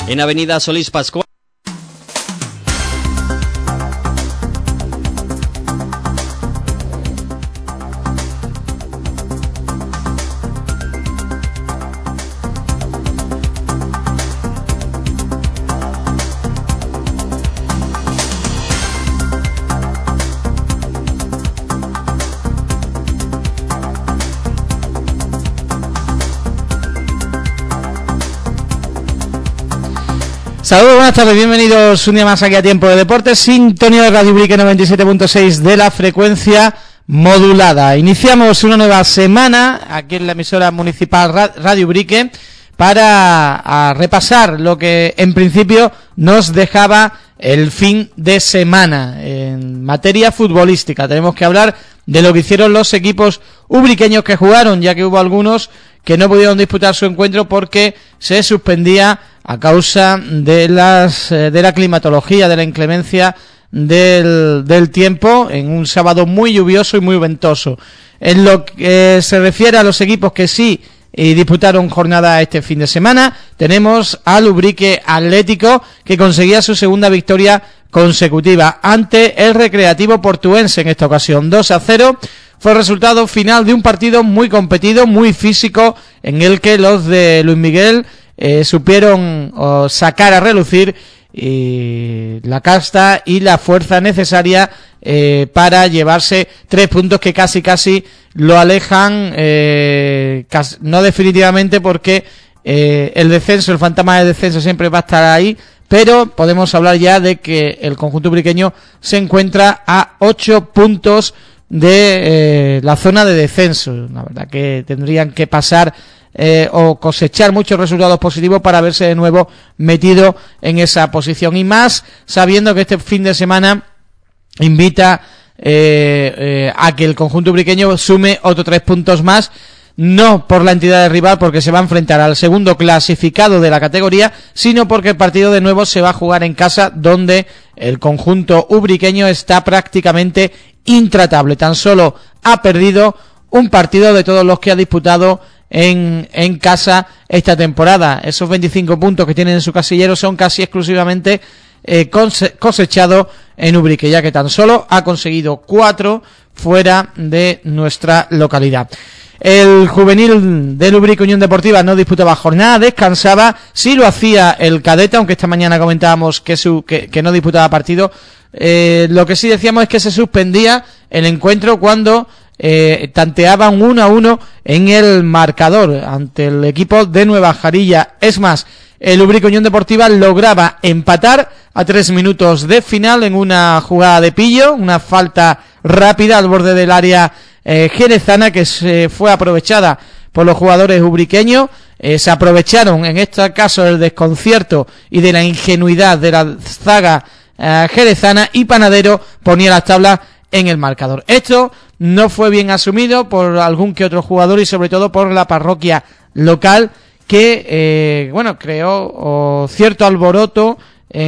en Avenida Solís Pascual. Saludos, buenas tardes, bienvenidos un día más aquí a Tiempo de Deportes, sintonía de Radio Ubrique 97.6 de la frecuencia modulada. Iniciamos una nueva semana aquí en la emisora municipal Radio Ubrique para repasar lo que en principio nos dejaba el fin de semana en materia futbolística. Tenemos que hablar de lo que hicieron los equipos ubriqueños que jugaron, ya que hubo algunos que no pudieron disputar su encuentro porque se suspendía a causa de la climatología, de la inclemencia del tiempo, en un sábado muy lluvioso y muy ventoso. En lo que se refiere a los equipos que sí disputaron jornada este fin de semana, tenemos al Ubrique Atlético, que conseguía su segunda victoria consecutiva ante el Recreativo Portuense en esta ocasión. 2-0 fue el resultado final de un partido muy competido, muy físico, en el que los de Luis Miguel supieron sacar a relucir la casta y la fuerza necesaria para llevarse 3 puntos que casi lo alejan, no definitivamente, porque el descenso, el fantasma del descenso siempre va a estar ahí, pero podemos hablar ya de que el conjunto ubriqueño se encuentra a 8 puntos de la zona de descenso. La verdad que tendrían que pasar o cosechar muchos resultados positivos para verse de nuevo metido en esa posición, y más sabiendo que este fin de semana invita a que el conjunto ubriqueño sume otros 3 puntos más, no por la entidad de rival, porque se va a enfrentar al segundo clasificado de la categoría, sino porque el partido de nuevo se va a jugar en casa, donde el conjunto ubriqueño está prácticamente intratable. Tan solo ha perdido un partido de todos los que ha disputado en casa esta temporada. Esos 25 puntos que tienen en su casillero son casi exclusivamente cosechados en Ubrique, ya que tan solo ha conseguido 4 fuera de nuestra localidad. El juvenil del Ubrique Unión Deportiva no disputaba jornada, descansaba. Sí lo hacía el cadete, aunque esta mañana comentábamos que no disputaba partido. Lo que sí decíamos es que se suspendía el encuentro cuando tanteaban 1-1 en el marcador ante el equipo de Nueva Jarilla. Es más, el Ubrique Unión Deportiva lograba empatar a 3 minutos de final en una jugada de pillo, una falta rápida al borde del área jerezana, que se fue aprovechada por los jugadores ubriqueños. Se aprovecharon en este caso del desconcierto y de la ingenuidad de la zaga jerezana, y Panadero ponía las tablas en el marcador. Esto no fue bien asumido por algún que otro jugador y sobre todo por la parroquia local, que creó cierto alboroto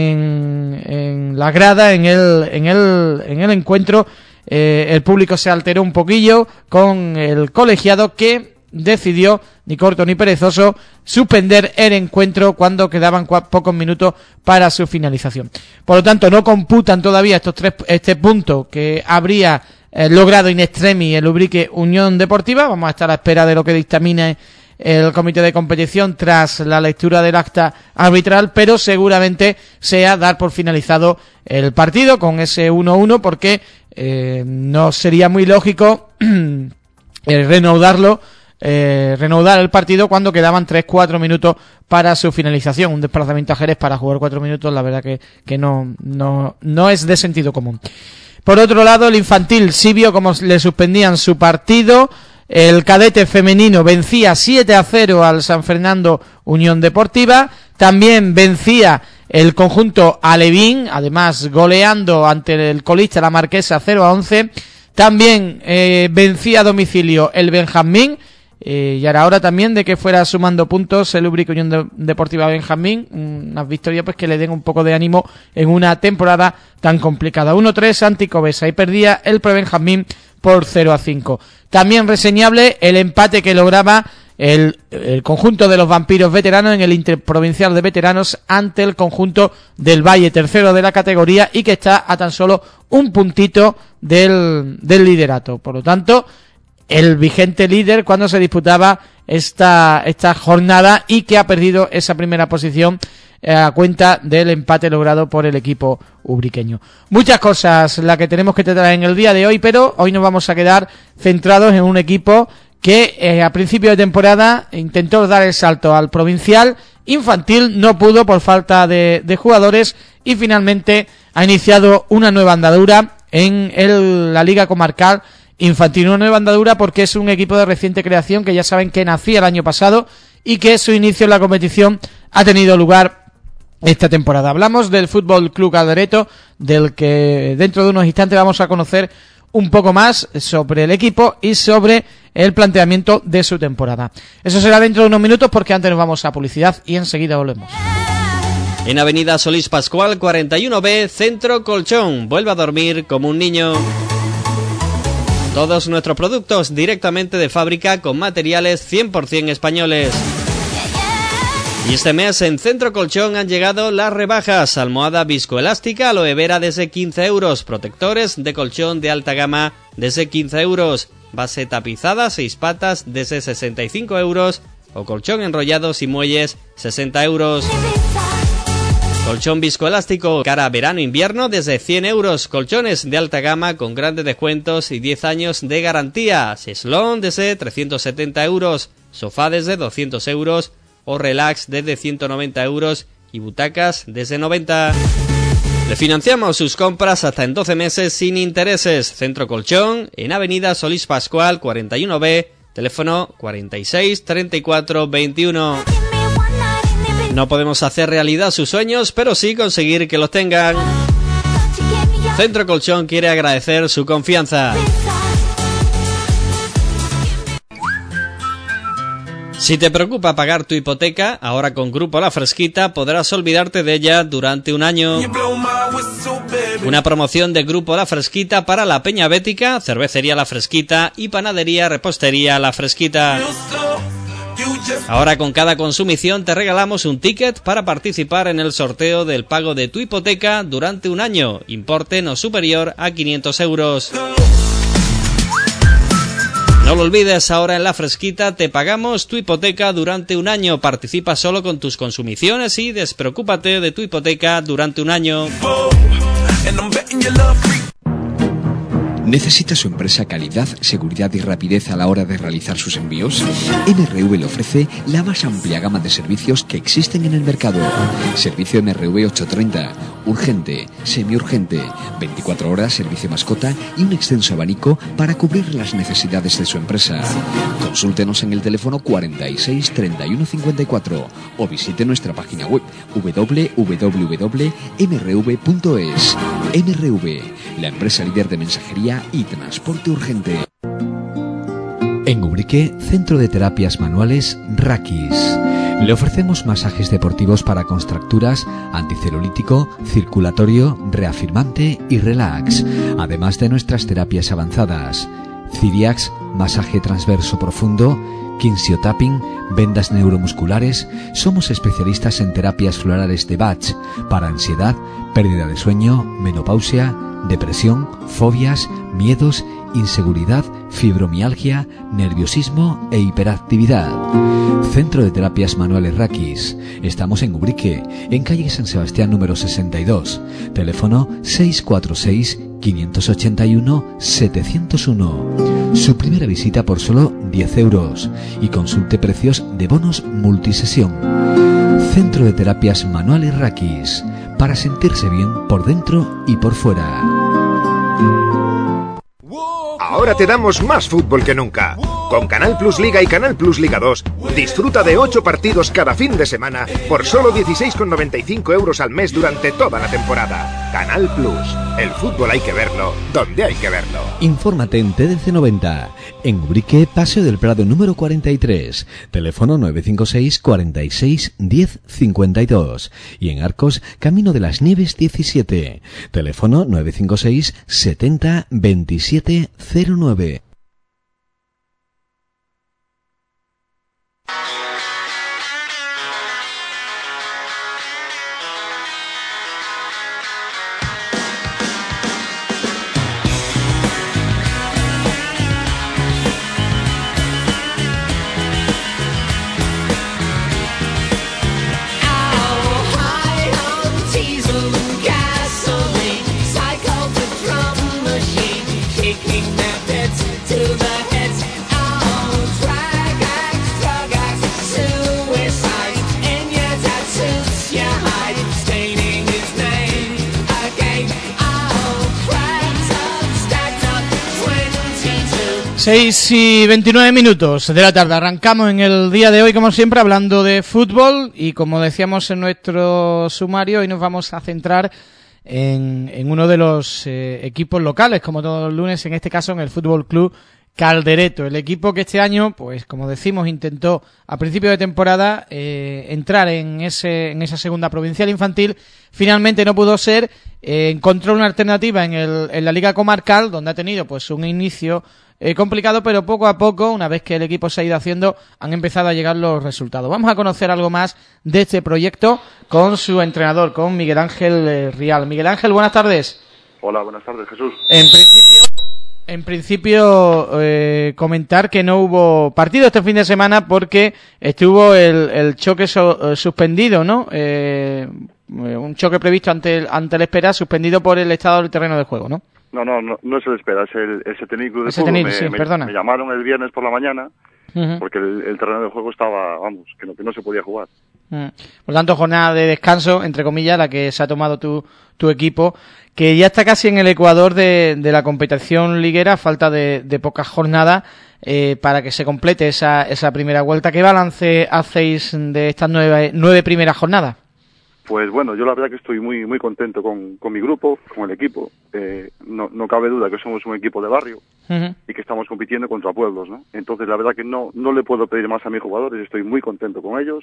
en la grada, en el encuentro. El público se alteró un poquillo con el colegiado, que decidió, ni corto ni perezoso, suspender el encuentro cuando quedaban pocos minutos para su finalización. Por lo tanto, no computan todavía este punto que habría logrado in extremis el Ubrique Unión Deportiva. Vamos a estar a espera de lo que dictamine el comité de competición tras la lectura del acta arbitral, pero seguramente sea dar por finalizado el partido con ese 1-1, porque no sería muy lógico reanudar el partido cuando quedaban 3-4 minutos para su finalización. Un desplazamiento a Jerez para jugar 4 minutos, la verdad que no es de sentido común. Por otro lado, el infantil sí vio cómo le suspendían su partido. El cadete femenino vencía 7-0 al San Fernando Unión Deportiva. También vencía el conjunto alevín, además goleando ante el colista la Marquesa 0-11. También vencía a domicilio el Benjamín. Y era hora también de que fuera sumando puntos el Ubrique Unión Deportiva Benjamín, unas victorias pues que le den un poco de ánimo en una temporada tan complicada. 1-3 ante Covesa, y perdía el Prebenjamín por 0-5. También reseñable el empate que lograba el conjunto de los vampiros veteranos en el interprovincial de veteranos ante el conjunto del Valle, tercero de la categoría, y que está a tan solo un puntito del liderato. Por lo tanto, el vigente líder cuando se disputaba esta jornada, y que ha perdido esa primera posición a cuenta del empate logrado por el equipo ubriqueño. Muchas cosas las que tenemos que tratar en el día de hoy, pero hoy nos vamos a quedar centrados en un equipo que a principio de temporada intentó dar el salto al provincial infantil, no pudo por falta de jugadores, y finalmente ha iniciado una nueva andadura en la Liga Comarcal Infantil. Una nueva andadura porque es un equipo de reciente creación que ya saben que nacía el año pasado y que su inicio en la competición ha tenido lugar esta temporada. Hablamos del Fútbol Club Caldereto, del que dentro de unos instantes vamos a conocer un poco más sobre el equipo y sobre el planteamiento de su temporada. Eso será dentro de unos minutos, porque antes nos vamos a publicidad y enseguida volvemos. En Avenida Solís Pascual 41B, Centro Colchón. Vuelve a dormir como un niño. Todos nuestros productos directamente de fábrica con materiales 100% españoles. Y este mes en Centro Colchón han llegado las rebajas. Almohada viscoelástica aloe vera desde 15 euros. Protectores de colchón de alta gama desde 15 euros. Base tapizada 6 patas desde 65 euros. O colchón enrollado sin muelles 60 euros. Colchón viscoelástico cara verano-invierno desde 100 euros. Colchones de alta gama con grandes descuentos y 10 años de garantía. Cheslón desde 370 euros. Sofá desde 200 euros. O relax desde 190 euros y butacas desde 90. Le financiamos sus compras hasta en 12 meses sin intereses. Centro Colchón, en Avenida Solís Pascual 41B, teléfono 46 34 21. No podemos hacer realidad sus sueños, pero sí conseguir que los tengan. Centro Colchón quiere agradecer su confianza. Si te preocupa pagar tu hipoteca, ahora con Grupo La Fresquita podrás olvidarte de ella durante un año. Una promoción de Grupo La Fresquita para la Peña Bética, Cervecería La Fresquita y Panadería Repostería La Fresquita. Ahora con cada consumición te regalamos un ticket para participar en el sorteo del pago de tu hipoteca durante un año, importe no superior a 500 euros. No lo olvides, ahora en La Fresquita te pagamos tu hipoteca durante un año. Participa solo con tus consumiciones y despreocúpate de tu hipoteca durante un año. ¿Necesita su empresa calidad, seguridad y rapidez a la hora de realizar sus envíos? MRV le ofrece la más amplia gama de servicios que existen en el mercado. Servicio MRV 830, urgente, semiurgente, 24 horas, servicio mascota y un extenso abanico para cubrir las necesidades de su empresa. Consúltenos en el teléfono 46 31 54 o visite nuestra página web www.mrv.es. MRV, la empresa líder de mensajería y transporte urgente. En Ubrique, Centro de Terapias Manuales Rakis. Le ofrecemos masajes deportivos para contracturas, anticelulítico, circulatorio, reafirmante y relax, además de nuestras terapias avanzadas: Ciriax, masaje transverso profundo, Kinsiotapping, vendas neuromusculares. Somos especialistas en terapias florales de Bach para ansiedad, pérdida de sueño, menopausia, depresión, fobias, miedos, inseguridad, fibromialgia, nerviosismo e hiperactividad. Centro de Terapias Manuales Rakis. Estamos en Ubrique, en calle San Sebastián número 62. Teléfono 646-581-701. Su primera visita por solo 10 euros y consulte precios de bonos multisesión. Centro de Terapias Manuales Rakis. Para sentirse bien por dentro y por fuera. Ahora te damos más fútbol que nunca. Con Canal Plus Liga y Canal Plus Liga 2, disfruta de 8 partidos cada fin de semana por solo 16,95 euros al mes durante toda la temporada. Canal Plus, el fútbol hay que verlo donde hay que verlo. Infórmate en TDC 90, en Ubrique, Paseo del Prado número 43, teléfono 956 46 10 52, y en Arcos, Camino de las Nieves 17, teléfono 956 70 27 09. 6:29 de la tarde. Arrancamos en el día de hoy, como siempre, hablando de fútbol y, como decíamos en nuestro sumario, hoy nos vamos a centrar en uno de los equipos locales, como todos los lunes, en este caso en el Fútbol Club Caldereto, el equipo que este año, pues como decimos, intentó a principio de temporada entrar en esa segunda provincial infantil. Finalmente no pudo ser, encontró una alternativa en la Liga Comarcal, donde ha tenido pues un inicio complicado, pero poco a poco, una vez que el equipo se ha ido haciendo, han empezado a llegar los resultados. Vamos a conocer algo más de este proyecto con su entrenador, con Miguel Ángel Rial. Miguel Ángel, buenas tardes. Hola, buenas tardes, Jesús. En principio, comentar que no hubo partido este fin de semana porque estuvo el choque suspendido, ¿no? Un choque previsto ante el Espera, suspendido por el estado del terreno de juego, ¿no? No es el Espera, es el Setenil Club de Fútbol. Setenil, sí, perdona. Me llamaron el viernes por la mañana porque el terreno de juego estaba, que no se podía jugar. Por lo tanto, jornada de descanso, entre comillas, la que se ha tomado tu equipo, que ya está casi en el ecuador de la competición liguera, falta de pocas jornadas para que se complete esa primera vuelta. ¿Qué balance hacéis de estas nueve primeras jornadas? Pues bueno, yo la verdad que estoy muy muy contento con mi grupo, con el equipo. No cabe duda que somos un equipo de barrio y que estamos compitiendo contra pueblos, ¿no? Entonces la verdad que no le puedo pedir más a mis jugadores, estoy muy contento con ellos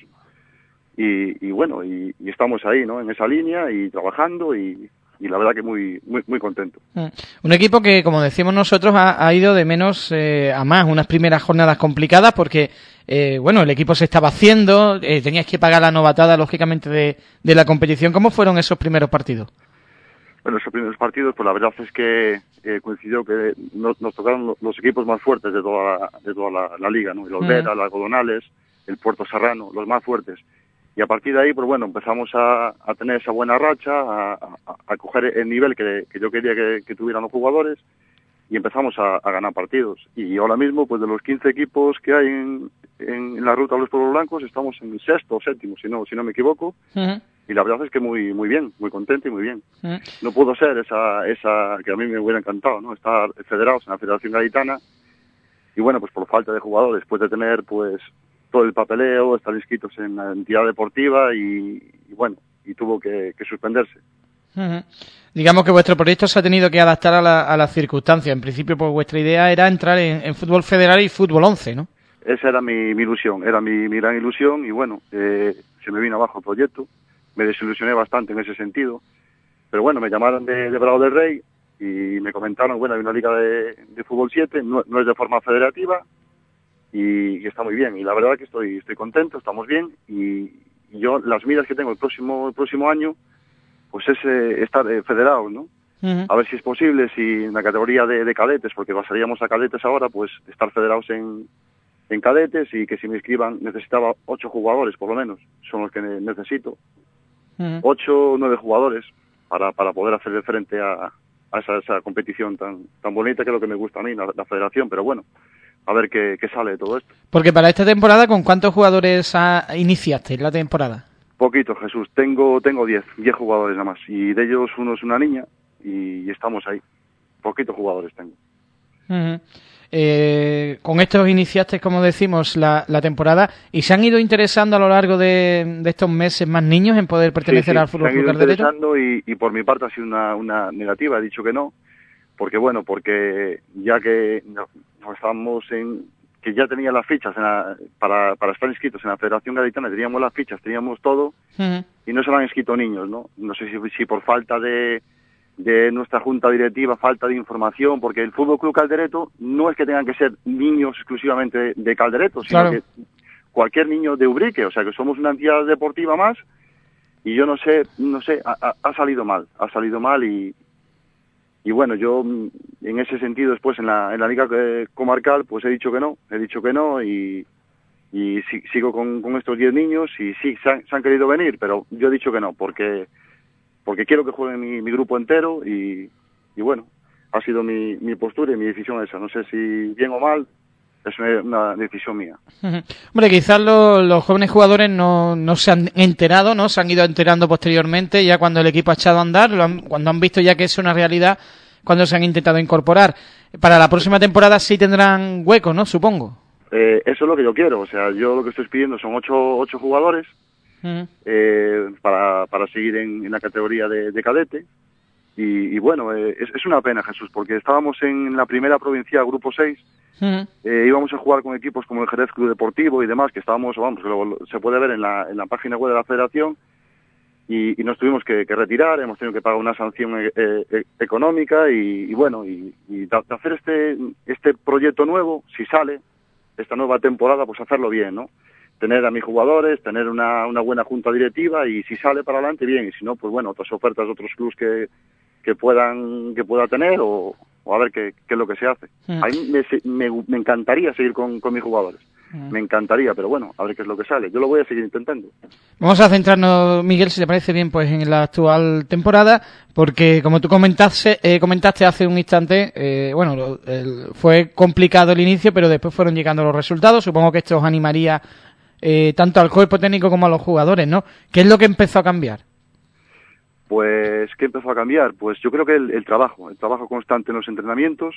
y bueno, y estamos ahí, ¿no? En esa línea y trabajando y la verdad que muy muy muy contento. Un equipo que, como decimos nosotros, ha ido de menos a más, unas primeras jornadas complicadas porque el equipo se estaba haciendo, tenías que pagar la novatada, lógicamente, de la competición. ¿Cómo fueron esos primeros partidos? Bueno, esos primeros partidos, pues la verdad es que coincidió que nos tocaron los equipos más fuertes de toda la liga, ¿no? El Olvera, el Algodonales, el Puerto Serrano, los más fuertes. Y a partir de ahí, pues bueno, empezamos a tener esa buena racha, a coger el nivel que yo quería que tuvieran los jugadores y empezamos a ganar partidos. Y ahora mismo, pues de los 15 equipos que hay en la ruta de los Pueblos Blancos, estamos en el sexto o séptimo, si no me equivoco. Y la verdad es que muy muy bien, muy contento y muy bien. No pudo ser esa que a mí me hubiera encantado, ¿no? Estar federados en la Federación Gaditana. Y bueno, pues por falta de jugadores, después de tener pues todo el papeleo, estar inscritos en la entidad deportiva y tuvo que suspenderse. Digamos que vuestro proyecto se ha tenido que adaptar a las circunstancias. En principio, pues vuestra idea era entrar en fútbol federal y fútbol 11, ¿no? Esa era mi ilusión, era mi gran ilusión y bueno, se me vino abajo el proyecto, me desilusioné bastante en ese sentido, pero bueno, me llamaron de Bravo del Rey y me comentaron, bueno, hay una liga de fútbol 7, no es de forma federativa y está muy bien y la verdad que estoy contento, estamos bien y yo las miras que tengo el próximo año pues es estar federados, ¿no? A ver si es posible, si en la categoría de cadetes, porque pasaríamos a cadetes ahora, pues estar federados en cadetes y que si me inscriban necesitaba 8 jugadores por lo menos, son los que necesito. 8 o 9 jugadores para poder hacerle frente a esa competición tan bonita que es lo que me gusta a mí, la federación, pero bueno, a ver qué sale de todo esto. Porque para esta temporada, ¿con cuántos jugadores iniciaste la temporada? Poquito, Jesús. Tengo 10 jugadores nada más. Y de ellos uno es una niña y estamos ahí. Poquitos jugadores tengo. Con estos iniciaste, como decimos, la temporada y se han ido interesando a lo largo de estos meses más niños en poder pertenecer al Fútbol Club Caldereto. Se han ido interesando y por mi parte ha sido una negativa. He dicho que no. Porque ya que no estábamos que ya tenía las fichas para estar inscritos en la Federación Gaditana, teníamos las fichas, teníamos todo, y no se han inscrito niños, ¿no? No sé si por falta de nuestra junta directiva, falta de información, porque el Fútbol Club Caldereto no es que tengan que ser niños exclusivamente de Caldereto, sino que cualquier niño de Ubrique, o sea que somos una entidad deportiva más, y yo no sé, ha salido mal y bueno, yo en ese sentido después en la Liga Comarcal pues he dicho que no y sigo con estos 10 niños y sí, se han querido venir, pero yo he dicho que no, porque quiero que juegue mi grupo entero y bueno, ha sido mi postura y mi decisión esa, no sé si bien o mal, es una decisión mía. Hombre, quizás los jóvenes jugadores no se han enterado, ¿no? Se han ido enterando posteriormente, ya cuando el equipo ha echado a andar, cuando han visto ya que es una realidad, cuando se han intentado incorporar. Para la próxima temporada sí tendrán hueco, ¿no? Supongo. Eso es lo que yo quiero. O sea, yo lo que estoy pidiendo son 8 jugadores para seguir en la categoría de cadete. Y bueno, es una pena, Jesús, porque estábamos en la primera provincial, Grupo 6, íbamos a jugar con equipos como el Jerez Club Deportivo y demás, que estábamos, se puede ver en la página web de la federación, y nos tuvimos que retirar, hemos tenido que pagar una sanción económica, y bueno, y de hacer este proyecto nuevo, si sale, esta nueva temporada, pues hacerlo bien, ¿no? Tener a mis jugadores, tener una buena junta directiva, y si sale para adelante, bien, y si no, pues bueno, otras ofertas de otros clubes que pueda tener, o a ver qué es lo que se hace. A mí me encantaría seguir con mis jugadores, me encantaría, pero bueno, a ver qué es lo que sale. Yo lo voy a seguir intentando. Vamos a centrarnos, Miguel, si te parece bien, pues en la actual temporada, porque como tú comentaste hace un instante, fue complicado el inicio, pero después fueron llegando los resultados. Supongo que esto os animaría tanto al cuerpo técnico como a los jugadores, ¿no? ¿Qué es lo que empezó a cambiar? Pues, ¿qué empezó a cambiar? Pues yo creo que el trabajo constante en los entrenamientos,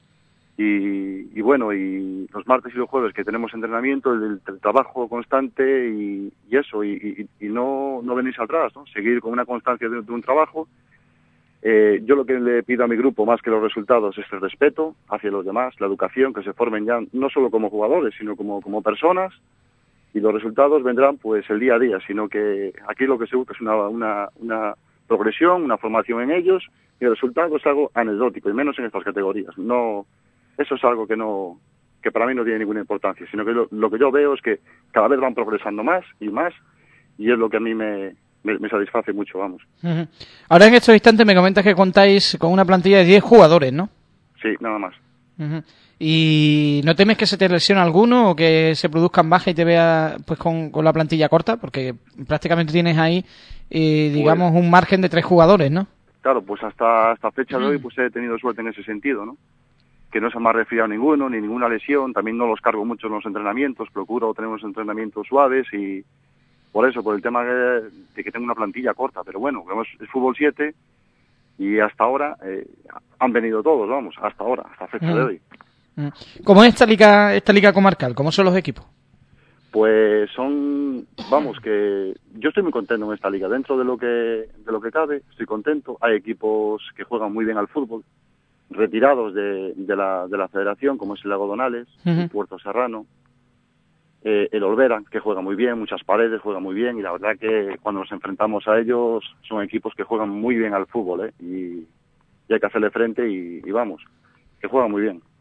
y bueno, y los martes y los jueves que tenemos entrenamiento, el trabajo constante y eso, y no venirse atrás, ¿no? Seguir con una constancia de un trabajo. Yo lo que le pido a mi grupo, más que los resultados, es el respeto hacia los demás, la educación, que se formen ya no solo como jugadores, sino como personas, y los resultados vendrán pues el día a día, sino que aquí lo que se busca es una progresión, una formación en ellos, y el resultado es algo anecdótico, y menos en estas categorías. No, eso es algo que para mí no tiene ninguna importancia, sino que lo que yo veo es que cada vez van progresando más, y es lo que a mí me satisface mucho, vamos. Ahora en estos instantes me comentas que contáis con una plantilla de 10 jugadores, ¿no? Sí, nada más. ¿Y no temes que se te lesione alguno o que se produzcan bajas y te vea pues con la plantilla corta? Porque prácticamente tienes ahí, digamos, un margen de 3 jugadores, ¿no? Claro, pues hasta fecha de hoy pues he tenido suerte en ese sentido, ¿no? Que no se me ha resfriado ninguno, ni ninguna lesión. También no los cargo mucho en los entrenamientos, procuro tener unos entrenamientos suaves, y por el tema de que tengo una plantilla corta. Pero bueno, es fútbol 7, y hasta ahora han venido todos, vamos, hasta fecha de hoy. ¿Cómo es esta liga comarcal? ¿Cómo son los equipos? Pues que yo estoy muy contento en esta liga. Dentro de lo que cabe, estoy contento. Hay equipos que juegan muy bien al fútbol, retirados de la federación, como es el Lago Donales, el Puerto Serrano, el Olvera, que juega muy bien, Muchas Paredes juega muy bien, y la verdad que cuando nos enfrentamos a ellos son equipos que juegan muy bien al fútbol, y hay que hacerle frente, y vamos, que juegan muy bien.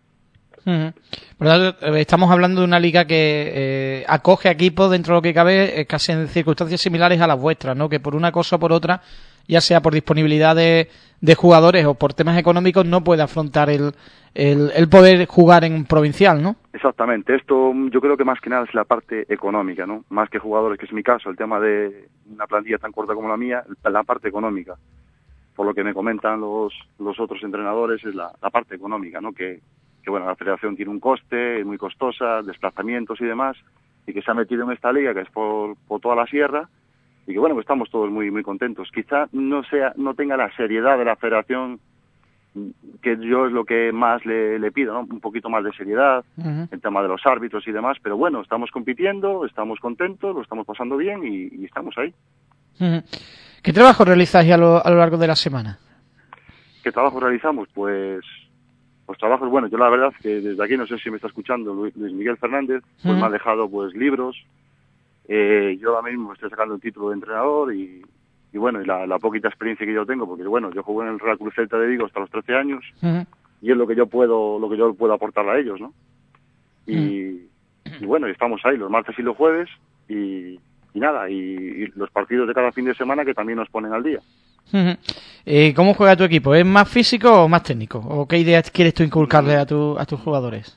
Estamos hablando de una liga que acoge equipos dentro de lo que cabe casi en circunstancias similares a las vuestras, ¿no? Que por una cosa o por otra, ya sea por disponibilidad de jugadores o por temas económicos, no puede afrontar el poder jugar en provincial, ¿no? Exactamente. Esto yo creo que más que nada es la parte económica, ¿no? Más que jugadores, que es mi caso, el tema de una plantilla tan corta como la mía, la parte económica. Por lo que me comentan los otros entrenadores, es la parte económica, ¿no? Que bueno, la federación tiene un coste, muy costosa, desplazamientos y demás, y que se ha metido en esta liga, que es por toda la sierra, y que bueno, pues estamos todos muy muy contentos. Quizá no tenga la seriedad de la federación, que yo es lo que más le pido, ¿no? Un poquito más de seriedad, el tema de los árbitros y demás, pero bueno, estamos compitiendo, estamos contentos, lo estamos pasando bien, y estamos ahí. ¿Qué trabajo realizáis a lo largo de la semana? ¿Qué trabajo realizamos? Pues trabajos, bueno, yo la verdad que desde aquí, no sé si me está escuchando Luis Miguel Fernández, pues me ha dejado pues libros. Yo ahora mismo estoy sacando el título de entrenador, y bueno, y la poquita experiencia que yo tengo, porque bueno, yo jugué en el Real Club Celta de Vigo hasta los 13 años, y es lo que yo puedo aportarle a ellos, ¿no? Y bueno, y estamos ahí los martes y los jueves, y nada, y los partidos de cada fin de semana, que también nos ponen al día. ¿Cómo juega tu equipo? ¿Es más físico o más técnico? ¿O qué ideas quieres tú inculcarle a tus jugadores?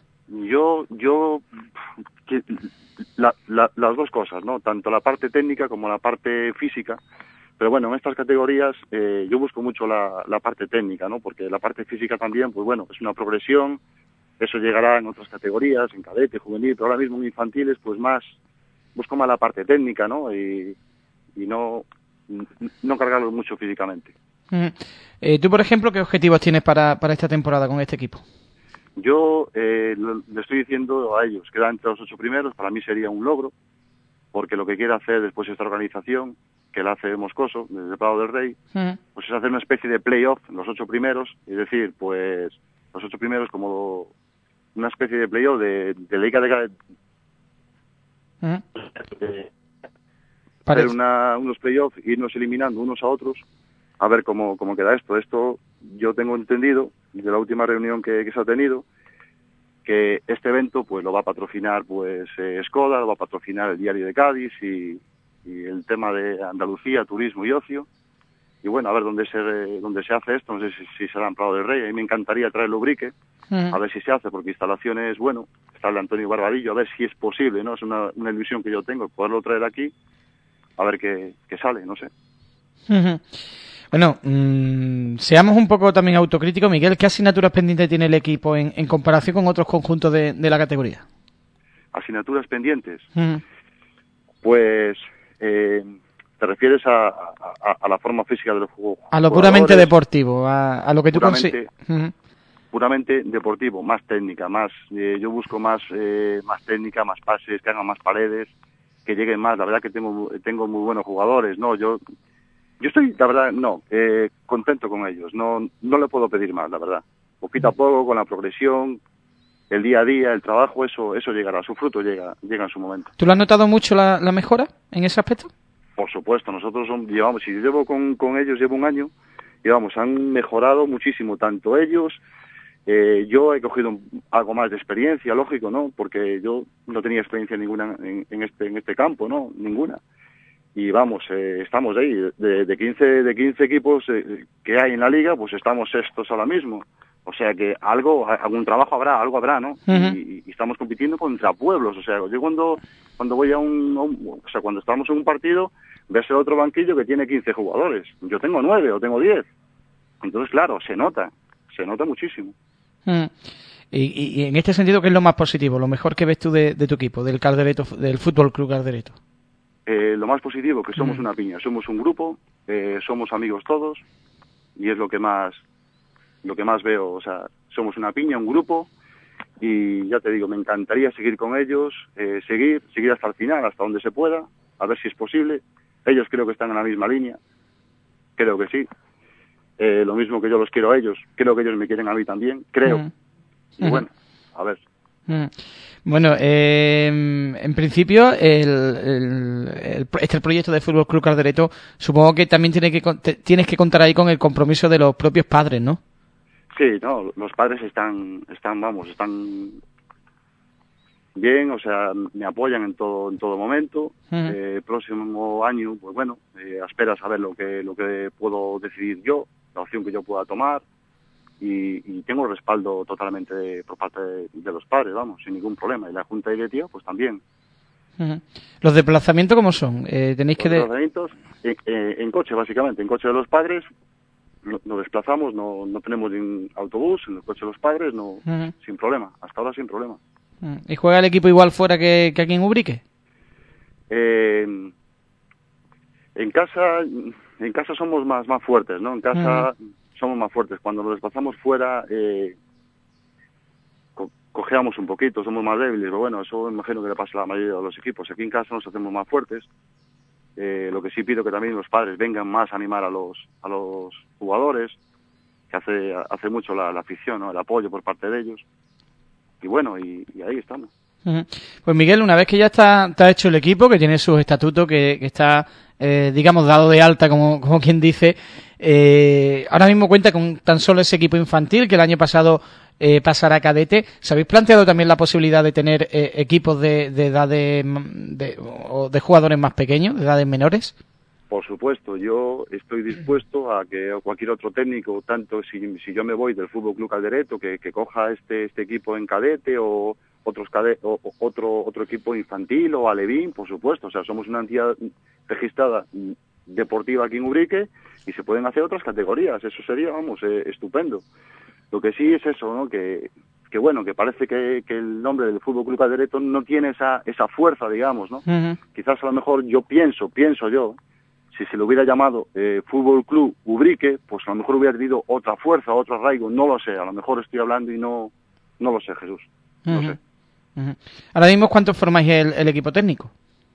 Las dos cosas, ¿no? Tanto la parte técnica como la parte física. Pero bueno, en estas categorías yo busco mucho la parte técnica, ¿no? Porque la parte física también, pues bueno, es una progresión. Eso llegará en otras categorías, en cadete, juvenil, pero ahora mismo en infantiles, pues busco más la parte técnica, ¿no? Y no cargarlos mucho físicamente. Tú, por ejemplo, ¿qué objetivos tienes para esta temporada con este equipo? Yo le estoy diciendo a ellos, quedar entre los 8 primeros, para mí sería un logro, porque lo que quiere hacer después esta organización, que la hace Moscoso, desde Prado del Rey, pues es hacer una especie de play-off en los 8 primeros, es decir, pues los 8 primeros como una especie de play-off de liga de hacer unos play-off, irnos eliminando unos a otros, a ver cómo queda esto. Esto yo tengo entendido, de la última reunión que se ha tenido, que este evento pues lo va a patrocinar pues Skoda, lo va a patrocinar el Diario de Cádiz y el tema de Andalucía, turismo y ocio. Y bueno, a ver dónde se hace esto, no sé si será en Prado del Rey. A mí me encantaría traerlo a Ubrique, a ver si se hace, porque instalaciones, bueno, está el de Antonio Barbadillo, a ver si es posible, ¿no? Es una ilusión que yo tengo, poderlo traer aquí, a ver qué sale, no sé. Bueno, seamos un poco también autocríticos. Miguel, ¿qué asignaturas pendientes tiene el equipo en comparación con otros conjuntos de la categoría? Asignaturas pendientes. Pues te refieres a la forma física de los jugadores. A lo puramente deportivo, a lo que tú consigues. Puramente deportivo, más técnica, yo busco más técnica, más pases, que hagan más paredes, que lleguen más. La verdad que tengo muy buenos jugadores, ¿no? Yo estoy, la verdad, contento con ellos. No le puedo pedir más, la verdad. Poquito a poco, con la progresión, el día a día, el trabajo, eso llegará, su fruto llega en su momento. ¿Tú lo has notado mucho la mejora en ese aspecto? Por supuesto, nosotros llevamos, si yo llevo con ellos, llevo un año, han mejorado muchísimo, tanto ellos, yo he cogido algo más de experiencia, lógico, ¿no? Porque yo no tenía experiencia ninguna en este campo, ¿no? Ninguna. Y estamos ahí, de 15 equipos que hay en la liga, pues estamos sextos ahora mismo. O sea que algún trabajo algo habrá, ¿no? Y estamos compitiendo contra pueblos. O sea, yo cuando voy cuando estamos en un partido, ves el otro banquillo que tiene 15 jugadores. Yo tengo 9 o tengo 10. Entonces, claro, se nota muchísimo. Y en este sentido, ¿qué es lo más positivo, lo mejor que ves tú de tu equipo, del Caldereto, del Fútbol Club Caldereto? Lo más positivo, que somos una piña, somos un grupo, somos amigos todos, y es lo que más veo. O sea, somos una piña, un grupo, y ya te digo, me encantaría seguir con ellos, seguir hasta el final, hasta donde se pueda, a ver si es posible. Ellos creo que están en la misma línea, creo que sí. Lo mismo que yo los quiero a ellos, creo que ellos me quieren a mí también, creo. Y bueno, a ver. Bueno, en principio el proyecto de Fútbol Club Caldereto, supongo que también tienes que contar ahí con el compromiso de los propios padres, ¿no? Sí, no, los padres están bien, o sea, me apoyan en todo momento. Próximo año, pues bueno, espero saber lo que puedo decidir yo, la opción que yo pueda tomar. Y tengo el respaldo totalmente por parte de los padres, sin ningún problema. Y la junta directiva, pues también. ¿Los desplazamientos cómo son? ¿Tenéis que desplazamientos en coche, básicamente. En coche de los padres nos desplazamos, no tenemos ni autobús, en el coche de los padres, sin problema. Hasta ahora sin problema. ¿Y juega el equipo igual fuera que aquí en Ubrique? En casa somos más fuertes, ¿no? En casa... somos más fuertes. Cuando nos desplazamos fuera, cojeamos un poquito, somos más débiles, pero bueno, eso imagino que le pasa a la mayoría de los equipos. Aquí en casa nos hacemos más fuertes. Lo que sí pido que también los padres vengan más a animar a los jugadores, que hace mucho la afición, ¿no? El apoyo por parte de ellos. Y bueno, y ahí estamos. Pues Miguel, una vez que ya está hecho el equipo, que tiene sus estatutos, que está, digamos, dado de alta, como quien dice, ahora mismo cuenta con tan solo ese equipo infantil, que el año pasado pasará a cadete. ¿Se habéis planteado también la posibilidad de tener equipos de edades o de jugadores más pequeños, de edades menores? Por supuesto, yo estoy dispuesto a que cualquier otro técnico, tanto si yo me voy del Fútbol Club Caldereto, que coja este equipo en cadete o otro equipo infantil o alevín, por supuesto. O sea, somos una entidad registrada deportiva aquí en Ubrique y se pueden hacer otras categorías. Eso sería, estupendo. Lo que sí es eso, ¿no? Que bueno, que parece que el nombre del Fútbol Club Caldereto no tiene esa fuerza, digamos, ¿no? Quizás a lo mejor yo pienso yo, si se le hubiera llamado Fútbol Club Ubrique, pues a lo mejor hubiera tenido otra fuerza, otro arraigo, no lo sé, a lo mejor estoy hablando y no lo sé, Jesús, no sé. Ahora mismo, ¿cuántos formáis el equipo técnico?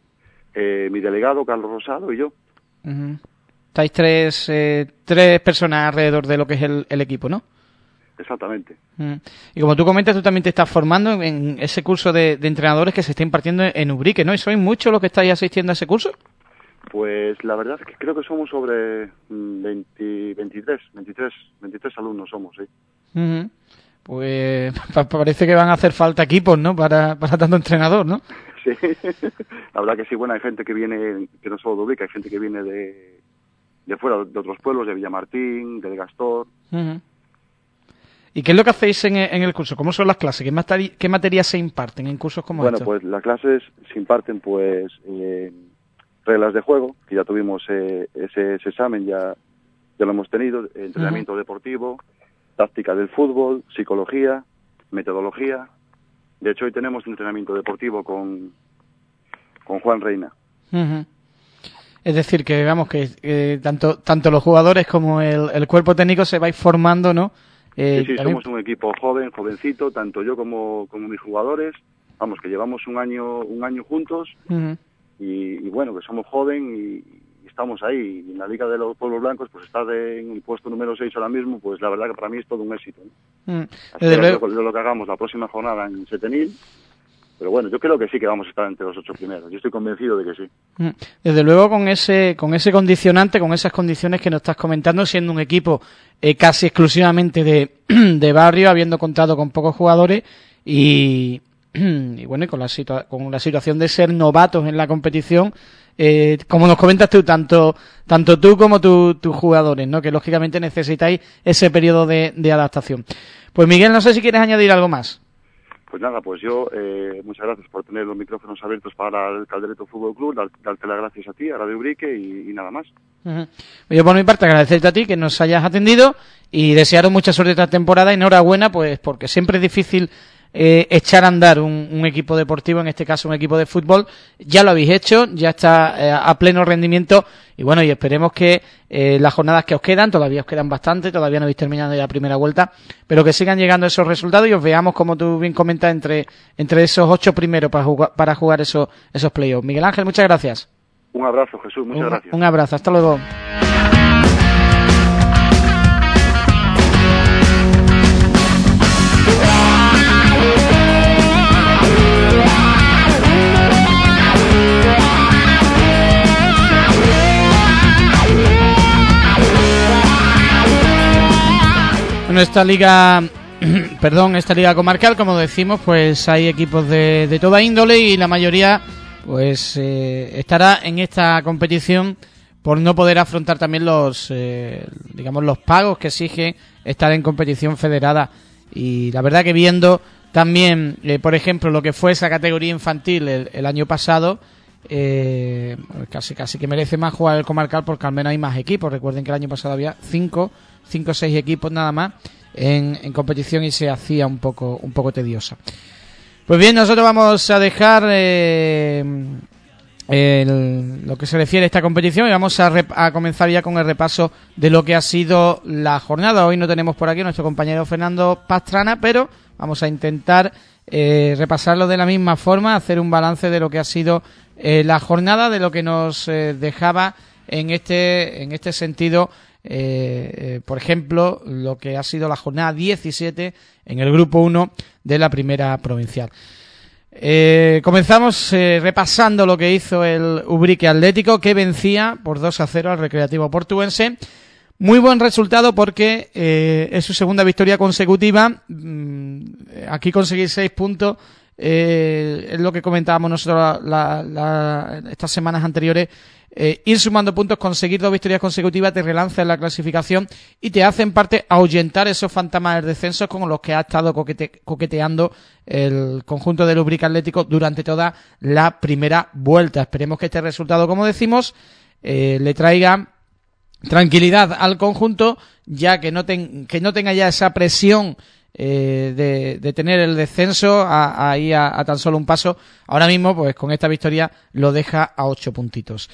Mi delegado, Carlos Rosado, y yo. Estáis tres personas alrededor de lo que es el equipo, ¿no? Exactamente. Y como tú comentas, tú también te estás formando en ese curso de entrenadores que se está impartiendo en Ubrique, ¿no? ¿Y sois muchos los que estáis asistiendo a ese curso? Pues la verdad es que creo que somos sobre 23 alumnos somos, sí. Pues parece que van a hacer falta equipos, ¿no? Para tanto entrenador, ¿no? Sí, la verdad que sí, bueno, hay gente que viene, que no solo de Ubrique, hay gente que viene de fuera, de otros pueblos, de Villamartín, de Gastor. ¿Y qué es lo que hacéis en el curso? ¿Cómo son las clases? ¿Qué materias se imparten en cursos como estos? Bueno, pues las clases se imparten, pues, reglas de juego, que ya tuvimos ese examen, ya lo hemos tenido, entrenamiento deportivo, táctica del fútbol, psicología, metodología. De hecho, hoy tenemos un entrenamiento deportivo con Juan Reina. Es decir, que digamos que tanto los jugadores como el cuerpo técnico se vais formando, ¿no? Sí, somos un equipo jovencito, tanto yo como mis jugadores. Vamos, que llevamos un año juntos y bueno, que somos jóvenes y estamos ahí. Y en la Liga de los Pueblos Blancos, pues estar en el puesto número 6 ahora mismo, pues la verdad que para mí es todo un éxito, ¿no? Lo que hagamos la próxima jornada en Setenil. Pero bueno, yo creo que sí que vamos a estar entre los 8 primeros. Yo estoy convencido de que sí. Desde luego, con ese condicionante, con esas condiciones que nos estás comentando, siendo un equipo casi exclusivamente de barrio, habiendo contado con pocos jugadores y bueno, y con la situación de ser novatos en la competición, como nos comentas tú, tanto tú como tus jugadores, ¿no? Que lógicamente necesitáis ese periodo de adaptación. Pues Miguel, no sé si quieres añadir algo más. Pues nada, pues yo, muchas gracias por tener los micrófonos abiertos para el Caldereto Fútbol Club, darte las gracias a ti, a Radio Ubrique y nada más. Yo por mi parte agradecerte a ti que nos hayas atendido y desearos mucha suerte esta temporada. Enhorabuena, pues porque siempre es difícil echar a andar un equipo deportivo, en este caso un equipo de fútbol. Ya lo habéis hecho, ya está a pleno rendimiento y bueno, y esperemos que las jornadas que os quedan, todavía os quedan bastante, todavía no habéis terminado ya la primera vuelta, pero que sigan llegando esos resultados y os veamos, como tú bien comentas, entre esos 8 primeros para jugar esos playoffs. Miguel Ángel, muchas gracias. Un abrazo, Jesús, muchas gracias. Un abrazo, hasta luego. Bueno, esta liga comarcal, como decimos, pues hay equipos de toda índole y la mayoría pues estará en esta competición por no poder afrontar también los pagos que exige estar en competición federada. Y la verdad que viendo también, por ejemplo, lo que fue esa categoría infantil el año pasado, casi que merece más jugar el comarcal porque al menos hay más equipos. Recuerden que el año pasado había 5 o 6 equipos nada más en competición y se hacía un poco tediosa. Pues bien, nosotros vamos a dejar lo que se refiere a esta competición y vamos a comenzar ya con el repaso de lo que ha sido la jornada. Hoy no tenemos por aquí a nuestro compañero Fernando Pastrana, pero vamos a intentar repasarlo de la misma forma, hacer un balance de lo que ha sido la jornada, de lo que nos dejaba en este sentido. Por ejemplo, lo que ha sido la jornada 17 en el grupo 1 de la primera provincial. Comenzamos repasando lo que hizo el Ubrique Atlético, que vencía por 2-0 al Recreativo Portuense. Muy buen resultado porque es su segunda victoria consecutiva. Aquí conseguir 6 puntos es lo que comentábamos nosotros estas semanas anteriores. Ir sumando puntos, conseguir 2 victorias consecutivas te relanza en la clasificación y te hace en parte ahuyentar esos fantasmas del descenso con los que ha estado coqueteando el conjunto del Ubrique Atlético durante toda la primera vuelta. Esperemos que este resultado, como decimos, le traiga tranquilidad al conjunto, ya que no tenga ya esa presión de tener el descenso ahí a tan solo un paso. Ahora mismo, pues con esta victoria lo deja a 8 puntitos.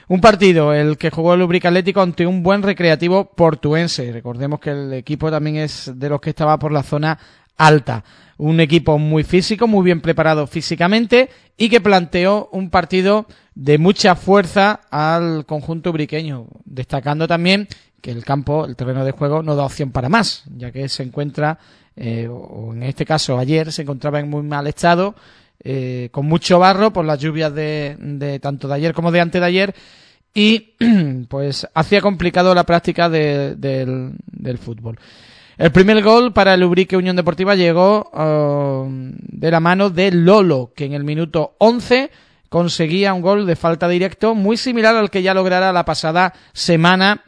Un partido, el que jugó el Ubrique Atlético ante un buen Recreativo Portuense. Recordemos que el equipo también es de los que estaba por la zona alta. Un equipo muy físico, muy bien preparado físicamente y que planteó un partido de mucha fuerza al conjunto ubriqueño, destacando también que el campo, el terreno de juego, no da opción para más, ya que se encuentra, o en este caso ayer, se encontraba en muy mal estado, con mucho barro por las lluvias de tanto de ayer como de antes de ayer, y pues hacía complicado la práctica del fútbol. El primer gol para el Ubrique Unión Deportiva llegó de la mano de Lolo, que en el minuto 11 conseguía un gol de falta directo muy similar al que ya lograra la pasada semana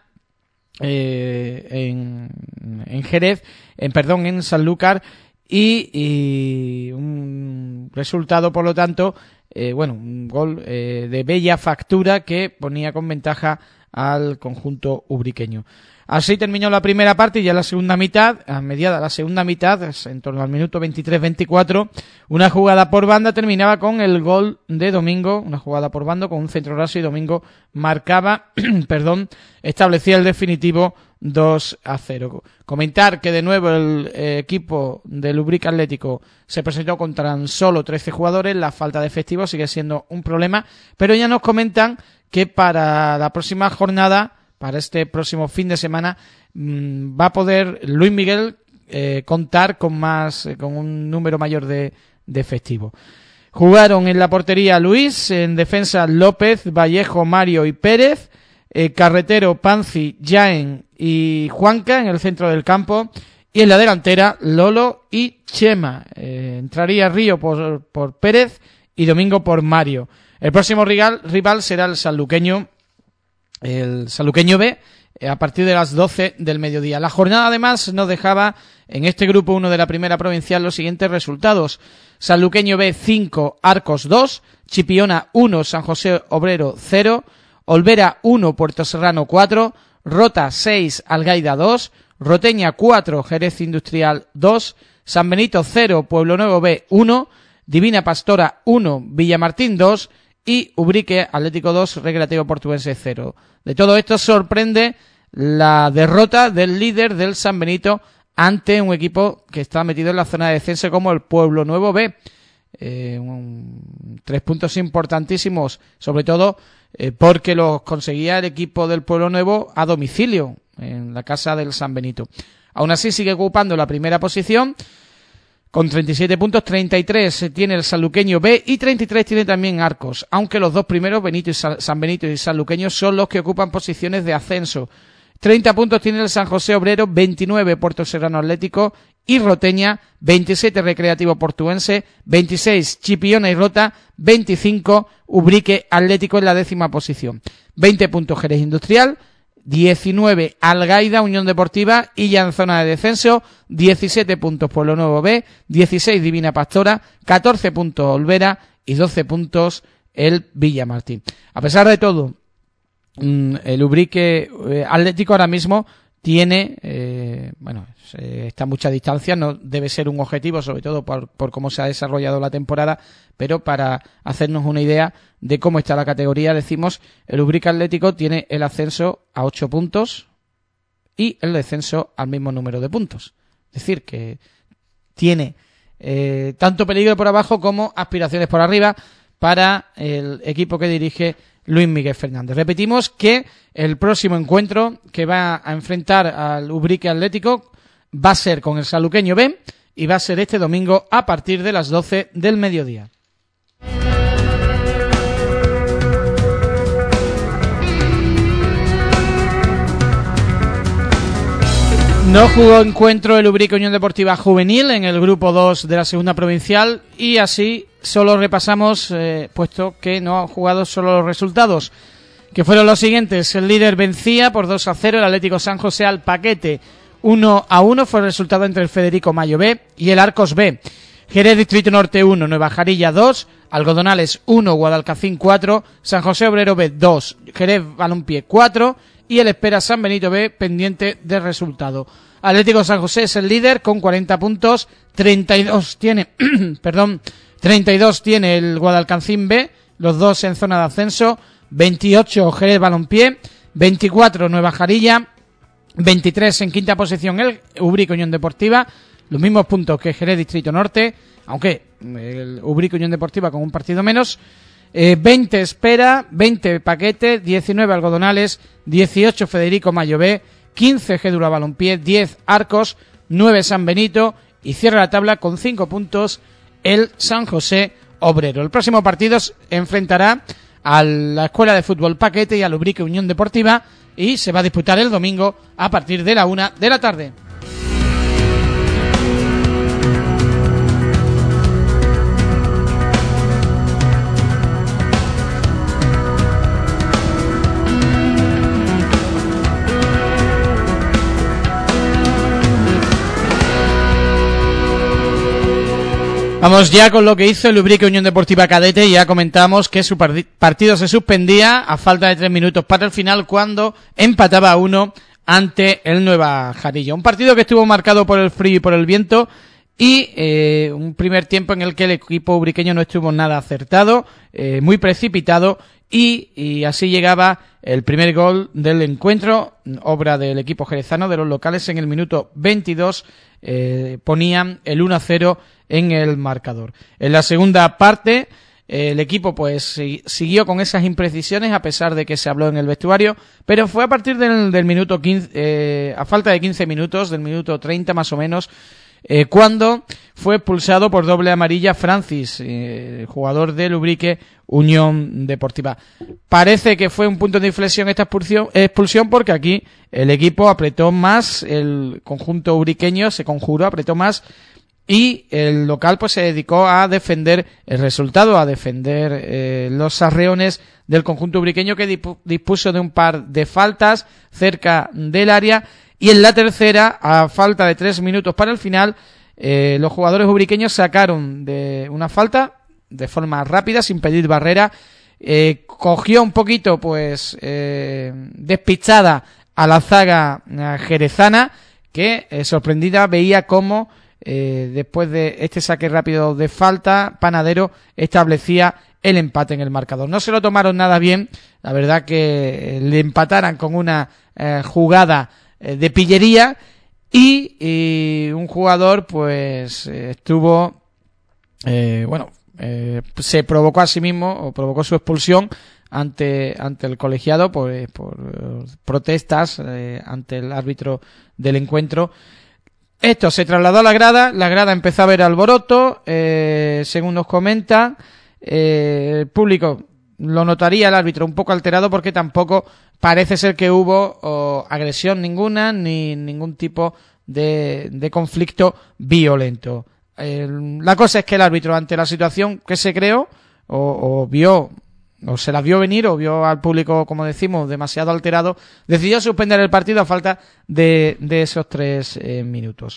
en Jerez, en Sanlúcar, y un resultado, por lo tanto, un gol de bella factura que ponía con ventaja al conjunto ubriqueño. Así terminó la primera parte y ya la segunda mitad, a mediada la segunda mitad, en torno al minuto 23-24, una jugada por banda terminaba con el gol de Domingo, una jugada por banda con un centro raso, y Domingo marcaba, establecía el definitivo 2-0. Comentar que de nuevo el equipo del Ubrique Atlético se presentó con tan solo 13 jugadores, la falta de efectivos sigue siendo un problema, pero ya nos comentan que para la próxima jornada, para este próximo fin de semana, va a poder Luis Miguel contar con un número mayor de efectivos. Jugaron en la portería Luis, en defensa López, Vallejo, Mario y Pérez, Carretero, Panzi, Jaén y Juanca en el centro del campo, y en la delantera Lolo y Chema. Entraría Río por Pérez y Domingo por Mario. El próximo rival será el Sanluqueño B, a partir de las 12 del mediodía. La jornada además nos dejaba en este grupo 1 de la primera provincial los siguientes resultados: Sanluqueño B 5, Arcos 2, Chipiona 1, San José Obrero 0, Olvera 1, Puerto Serrano 4, Rota 6, Algaida 2, Roteña 4, Jerez Industrial 2, San Benito 0, Pueblo Nuevo B 1, Divina Pastora 1, Villamartín 2 y Ubrique Atlético 2, Recreativo Portuense 0. De todo esto sorprende la derrota del líder del San Benito ante un equipo que está metido en la zona de descenso como el Pueblo Nuevo B. 3 puntos importantísimos, sobre todo porque los conseguía el equipo del Pueblo Nuevo a domicilio en la casa del San Benito. Aún así sigue ocupando la primera posición con 37 puntos, 33 tiene el Sanluqueño B y 33 tiene también Arcos, aunque los dos primeros, San Benito y Sanluqueño, son los que ocupan posiciones de ascenso. 30 puntos tiene el San José Obrero, 29 Puerto Serrano Atlético y Roteña, 27 Recreativo Portuense, 26 Chipiona y Rota, 25 Ubrique Atlético en la 10ª posición. 20 puntos Jerez Industrial, 19 Algaida Unión Deportiva y ya en zona de descenso, 17 puntos Pueblo Nuevo B, 16 Divina Pastora, 14 puntos Olvera y 12 puntos el Villamartín. A pesar de todo, el Ubrique Atlético ahora mismo tiene, está a mucha distancia, no debe ser un objetivo, sobre todo por cómo se ha desarrollado la temporada, pero para hacernos una idea de cómo está la categoría, decimos, el Ubrique Atlético tiene el ascenso a 8 puntos y el descenso al mismo número de puntos. Es decir, que tiene tanto peligro por abajo como aspiraciones por arriba para el equipo que dirige Luis Miguel Fernández. Repetimos que el próximo encuentro que va a enfrentar al Ubrique Atlético va a ser con el Sanluqueño B y va a ser este domingo a partir de las 12 del mediodía. No jugó encuentro el Ubrique Unión Deportiva Juvenil en el grupo 2 de la segunda provincial y así solo repasamos, puesto que no han jugado solo los resultados, que fueron los siguientes. El líder vencía por 2-0 el Atlético San José al Paquete. 1-1 fue el resultado entre el Federico Mayo B y el Arcos B. Jerez Distrito Norte 1, Nueva Jarilla 2, Algodonales 1, Guadalcacín 4, San José Obrero B 2, Jerez Balompié 4 y el Espera San Benito B pendiente de resultado. Atlético San José es el líder con 40 puntos, 32 tiene, 32 tiene el Guadalcacín B, los dos en zona de ascenso, 28 Jerez Balompié, 24 Nueva Jarilla, 23 en quinta posición el Ubrique Unión Deportiva, los mismos puntos que Jerez Distrito Norte, aunque el Ubrique Unión Deportiva con un partido menos. 20 Espera, 20 Paquete, 19 Algodonales, 18 Federico Mayové, 15 Gédula Balompié, 10 Arcos, 9 San Benito y cierra la tabla con 5 puntos el San José Obrero. El próximo partido enfrentará a la Escuela de Fútbol Paquete y al Ubrique Unión Deportiva y se va a disputar el domingo a partir de la 1 de la tarde. Vamos ya con lo que hizo el Ubrique Unión Deportiva Cadete. Ya comentamos que su partido se suspendía a falta de 3 minutos para el final cuando empataba a 1 ante el Nueva Jarilla. Un partido que estuvo marcado por el frío y por el viento y un primer tiempo en el que el equipo ubriqueño no estuvo nada acertado, muy precipitado y así llegaba el primer gol del encuentro, obra del equipo jerezano de los locales en el minuto 22. Ponían el 1-0 en el marcador. En la segunda parte el equipo pues siguió con esas imprecisiones a pesar de que se habló en el vestuario, pero fue a partir del minuto 15, a falta de 15 minutos, del minuto 30 más o menos, cuando fue expulsado por doble amarilla Francis, jugador del Ubrique Unión Deportiva. Parece que fue un punto de inflexión esta expulsión porque aquí el equipo apretó más, el conjunto ubriqueño se conjuró, apretó más y el local pues se dedicó a defender el resultado, a defender los arreones del conjunto ubriqueño que dispuso de un par de faltas cerca del área. Y en la tercera, a falta de 3 minutos para el final, los jugadores ubriqueños sacaron de una falta de forma rápida, sin pedir barrera. Cogió un poquito, pues, despistada a la zaga jerezana, que sorprendida veía cómo, después de este saque rápido de falta, Panadero establecía el empate en el marcador. No se lo tomaron nada bien, la verdad que le empataran con una jugada de pillería y un jugador pues estuvo se provocó a sí mismo o provocó su expulsión ante el colegiado por protestas ante el árbitro del encuentro. Esto se trasladó a la grada empezó a ver alboroto, según nos comentan, el público lo notaría el árbitro un poco alterado porque tampoco parece ser que hubo agresión ninguna ni ningún tipo de conflicto violento. La cosa es que el árbitro, ante la situación que se creó, o vio, o se la vio venir, o vio al público, como decimos, demasiado alterado, decidió suspender el partido a falta de esos 3 minutos.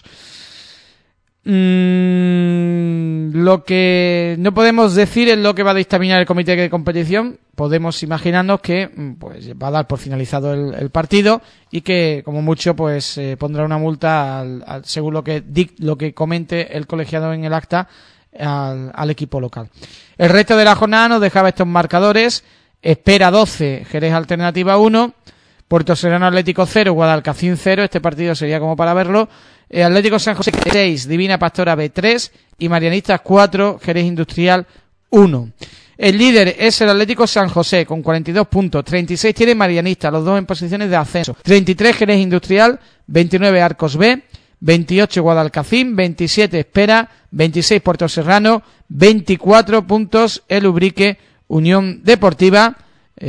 Lo que no podemos decir es lo que va a dictaminar el comité de competición. Podemos imaginarnos que pues va a dar por finalizado el partido y que como mucho pues pondrá una multa según lo que comente el colegiado en el acta al equipo local. El resto de la jornada nos dejaba estos marcadores: Espera 12, Jerez Alternativa 1, Puerto Serrano Atlético 0, Guadalcacín 0. Este partido sería como para verlo. Atlético San José 6, Divina Pastora B 3 y Marianistas 4, Jerez Industrial 1. El líder es el Atlético San José con 42 puntos, 36 tiene Marianistas, los dos en posiciones de ascenso, 33 Jerez Industrial, 29 Arcos B, 28 Guadalcacín, 27 Espera, 26 Puerto Serrano, 24 puntos el Ubrique Unión Deportiva,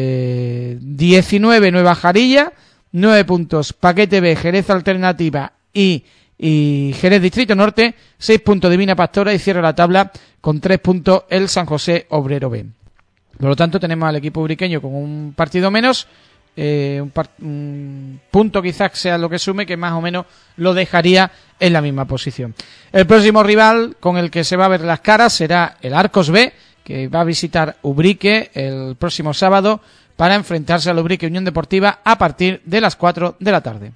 19 Nueva Jarilla, 9 puntos Paquete B, Jerez Alternativa y Jerez Distrito Norte, 6 puntos Divina Pastora y cierra la tabla con 3 puntos el San José Obrero B. Por lo tanto tenemos al equipo ubriqueño con un partido menos, un punto quizás sea lo que sume, que más o menos lo dejaría en la misma posición. El próximo rival con el que se va a ver las caras será el Arcos B, que va a visitar Ubrique el próximo sábado para enfrentarse al Ubrique Unión Deportiva a partir de las 4 de la tarde.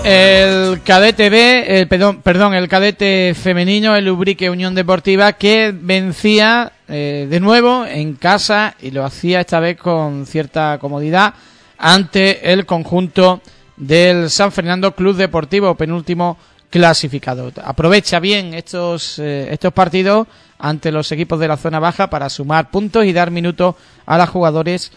El cadete B, el cadete femenino, el Ubrique Unión Deportiva, que vencía de nuevo en casa y lo hacía esta vez con cierta comodidad ante el conjunto del San Fernando Club Deportivo, penúltimo clasificado. Aprovecha bien estos partidos ante los equipos de la zona baja para sumar puntos y dar minutos a las jugadoras,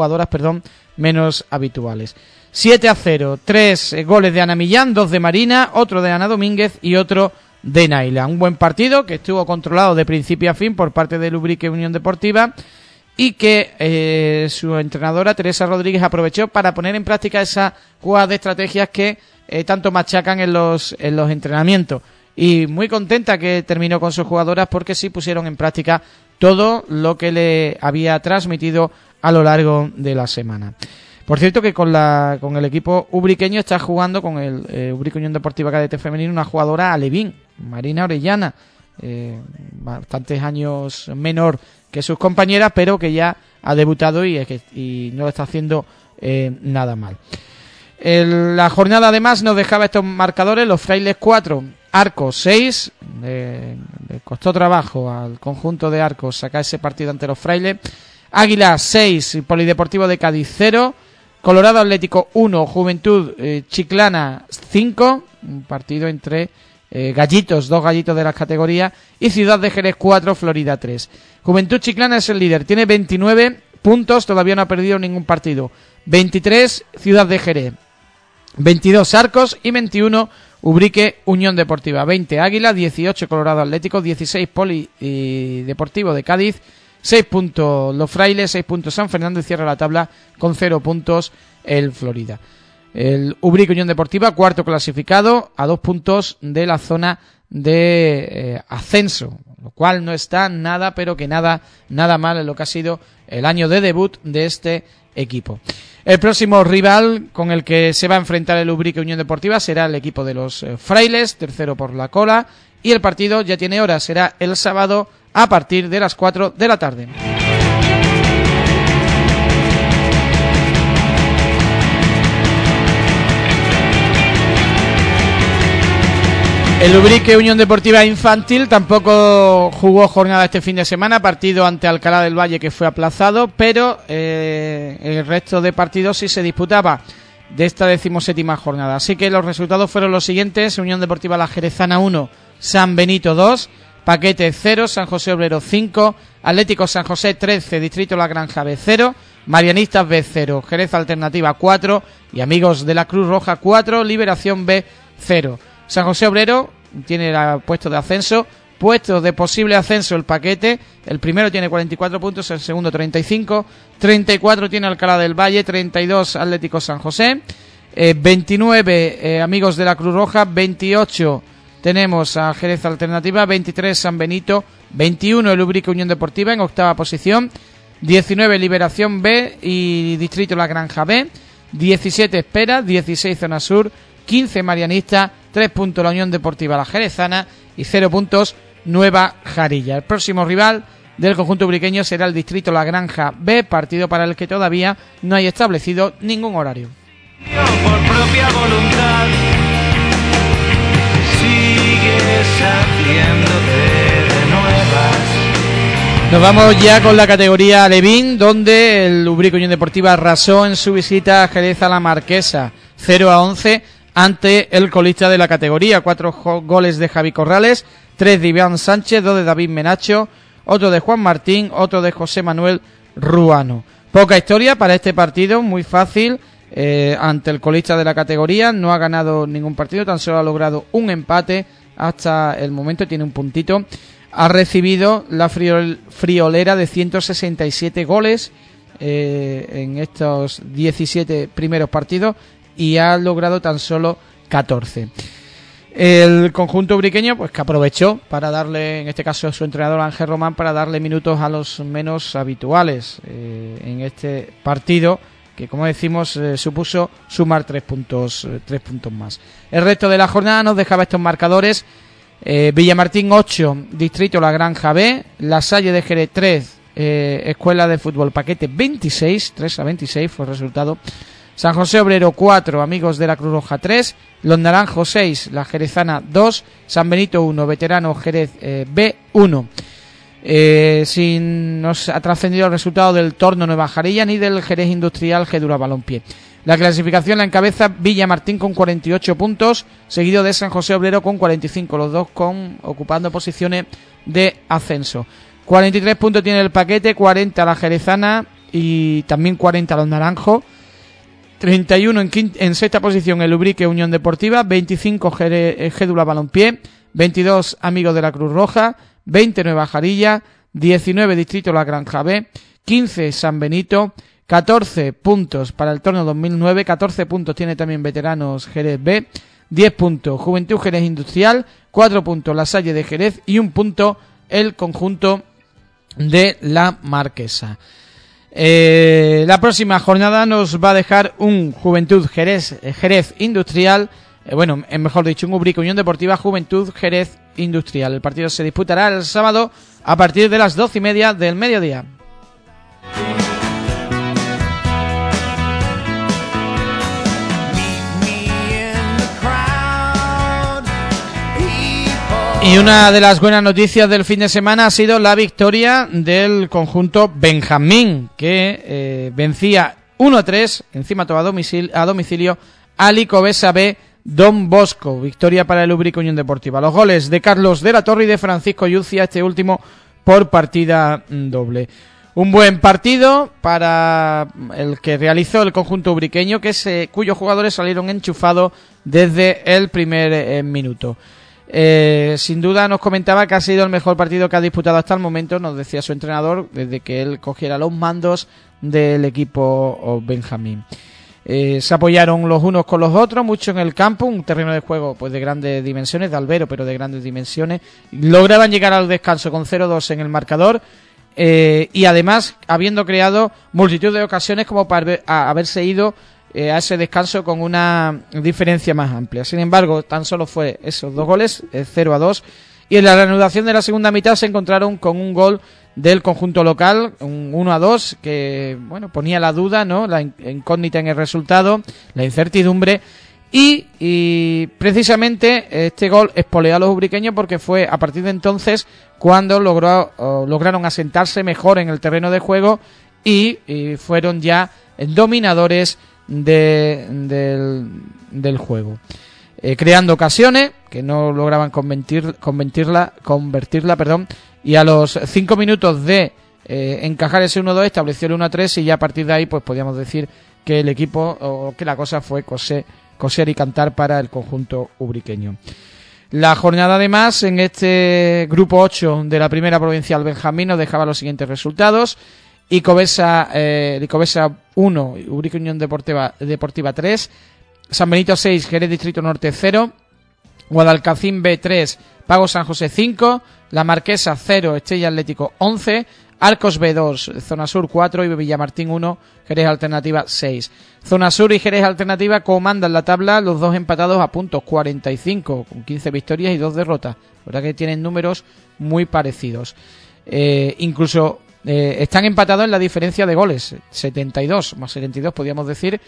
menos habituales. 7-0, 3 goles de Ana Millán, 2 de Marina, otro de Ana Domínguez y otro de Naila. Un buen partido que estuvo controlado de principio a fin por parte del Ubrique Unión Deportiva y que su entrenadora Teresa Rodríguez aprovechó para poner en práctica esas jugadas de estrategias que tanto machacan en los entrenamientos. Y muy contenta que terminó con sus jugadoras porque sí pusieron en práctica todo lo que le había transmitido a lo largo de la semana. Por cierto que con el equipo ubriqueño está jugando con el Ubrique Unión Deportiva Cadete Femenino una jugadora alevín, Marina Orellana, bastantes años menor que sus compañeras, pero que ya ha debutado y no lo está haciendo nada mal. La jornada además nos dejaba estos marcadores: Los Frailes 4, Arcos 6, le costó trabajo al conjunto de Arcos sacar ese partido ante los Frailes. Águila 6, Polideportivo de Cádiz 0, Colorado Atlético 1, Juventud Chiclana 5, un partido entre dos gallitos de las categorías, y Ciudad de Jerez 4, Florida 3. Juventud Chiclana es el líder, tiene 29 puntos, todavía no ha perdido ningún partido. 23 Ciudad de Jerez, 22 Arcos y 21 Ubrique Unión Deportiva. 20 Águila, 18 Colorado Atlético, 16 Polideportivo de Cádiz, 6 puntos Los Frailes, 6 puntos San Fernando y cierra la tabla con 0 puntos el Florida. El Ubrique Unión Deportiva, cuarto clasificado, a 2 puntos de la zona de ascenso, lo cual no está nada, pero que nada mal en lo que ha sido el año de debut de este equipo. El próximo rival con el que se va a enfrentar el Ubrique Unión Deportiva será el equipo de los Frailes, tercero por la cola, y el partido ya tiene hora, será el sábado a partir de las 4 de la tarde. El Ubrique Unión Deportiva Infantil tampoco jugó jornada este fin de semana, partido ante Alcalá del Valle que fue aplazado, pero el resto de partidos sí se disputaba de esta 17ª jornada. Así que los resultados fueron los siguientes: Unión Deportiva La Jerezana 1, San Benito 2, Paquete 0, San José Obrero 5, Atlético San José 13, Distrito La Granja B 0, Marianistas B 0, Jerez Alternativa 4 y Amigos de la Cruz Roja 4, Liberación B 0. San José Obrero tiene el puesto de ascenso, puesto de posible ascenso el Paquete, el primero tiene 44 puntos, el segundo 35, 34 tiene Alcalá del Valle, 32 Atlético San José, 29 Amigos de la Cruz Roja, 28 tenemos a Jerez Alternativa, 23 San Benito, 21 el Ubrique Unión Deportiva en octava posición, 19 Liberación B y Distrito La Granja B, 17 Espera, 16 Zona Sur, 15 Marianista, 3 puntos la Unión Deportiva La Jerezana y 0 puntos Nueva Jarilla. El próximo rival del conjunto ubriqueño será el Distrito La Granja B, partido para el que todavía no hay establecido ningún horario. Por propia voluntad sigues haciéndote de nuevas. Nos vamos ya con la categoría Alevín, donde el Ubrique Unión Deportiva arrasó en su visita a Jerez a la Marquesa, 0-11 ante el colista de la categoría. 4 goles de Javi Corrales, 3 de Iván Sánchez, 2 de David Menacho, otro de Juan Martín, otro de José Manuel Ruano. Poca historia para este partido, muy fácil, ante el colista de la categoría. No ha ganado ningún partido, tan solo ha logrado un empate hasta el momento, tiene un puntito. Ha recibido la friolera de 167 goles en estos 17 primeros partidos y ha logrado tan solo 14. El conjunto ubriqueño, pues que aprovechó para darle, en este caso su entrenador Ángel Román, para darle minutos a los menos habituales en este partido, que como decimos supuso sumar 3 puntos más. El resto de la jornada nos dejaba estos marcadores: Villamartín 8, Distrito La Granja B, La Salle de Jerez 3, Escuela de Fútbol Paquete 26, 3-26 fue el resultado. San José Obrero 4, Amigos de la Cruz Roja 3, Los Naranjos 6, La Jerezana 2, San Benito 1, Veterano Jerez B 1. Nos ha trascendido el resultado del Torno Nueva Jarilla ni del Jerez Industrial Gedura Balompié. La clasificación la encabeza Villamartín con 48 puntos, seguido de San José Obrero con 45, los dos ocupando posiciones de ascenso. 43 puntos tiene el Paquete, 40 la Jerezana y también 40 los Naranjos. 31 en sexta posición el Ubrique Unión Deportiva, 25 Gédula Balompié, 22 Amigos de la Cruz Roja, 20 Nueva Jarilla, 19 Distrito La Granja B, 15 San Benito, 14 puntos para el torneo 2009, 14 puntos tiene también Veteranos Jerez B, 10 puntos Juventud Jerez Industrial, 4 puntos La Salle de Jerez y 1 punto el conjunto de La Marquesa. La próxima jornada nos va a dejar un Juventud Jerez Industrial, mejor dicho, un Ubrique Unión Deportiva Juventud Jerez Industrial. El partido se disputará el sábado a partir de las 12:30 del mediodía. Y una de las buenas noticias del fin de semana ha sido la victoria del conjunto Benjamín, que vencía 1-3, encima todo a domicilio, al Icovesa B Don Bosco. Victoria para el Ubrique Unión Deportiva. Los goles de Carlos de la Torre y de Francisco Yucia, este último por partida doble. Un buen partido para el que realizó el conjunto ubriqueño, cuyos jugadores salieron enchufados desde el primer minuto. Sin duda nos comentaba que ha sido el mejor partido que ha disputado hasta el momento, nos decía su entrenador, desde que él cogiera los mandos del equipo Benjamín. Se apoyaron los unos con los otros, mucho en el campo, un terreno de juego pues de grandes dimensiones, de albero, pero de grandes dimensiones. Lograban llegar al descanso con 0-2 en el marcador, y además habiendo creado multitud de ocasiones como para haberse ido a ese descanso con una diferencia más amplia. Sin embargo, tan solo fue esos 2 goles, 0-2, y en la reanudación de la segunda mitad se encontraron con un gol del conjunto local, un 1-2, que ponía la duda, ¿no?, la incógnita en el resultado, la incertidumbre, y precisamente este gol espoleó a los ubriqueños porque fue a partir de entonces cuando lograron asentarse mejor en el terreno de juego y fueron ya dominadores del juego, creando ocasiones que no lograban convertirla, y a los 5 minutos de encajar ese 1-2 estableció el 1-3, y ya a partir de ahí pues podíamos decir que el equipo, o que la cosa fue coser y cantar para el conjunto ubriqueño. La jornada además en este grupo 8 de la primera provincial Benjamín nos dejaba los siguientes resultados: Icovesa 1, Ubrique Unión Deportiva 3, San Benito 6, Jerez Distrito Norte 0, Guadalcacín B 3, Pago San José 5, La Marquesa 0, Estella Atlético 11, Arcos B 2, Zona Sur 4 y Villamartín 1, Jerez Alternativa 6. Zona Sur y Jerez Alternativa comandan la tabla, los dos empatados a puntos, 45, con 15 victorias y 2 derrotas. La verdad que tienen números muy parecidos. Incluso están empatados en la diferencia de goles, 72 más 72 podríamos decir,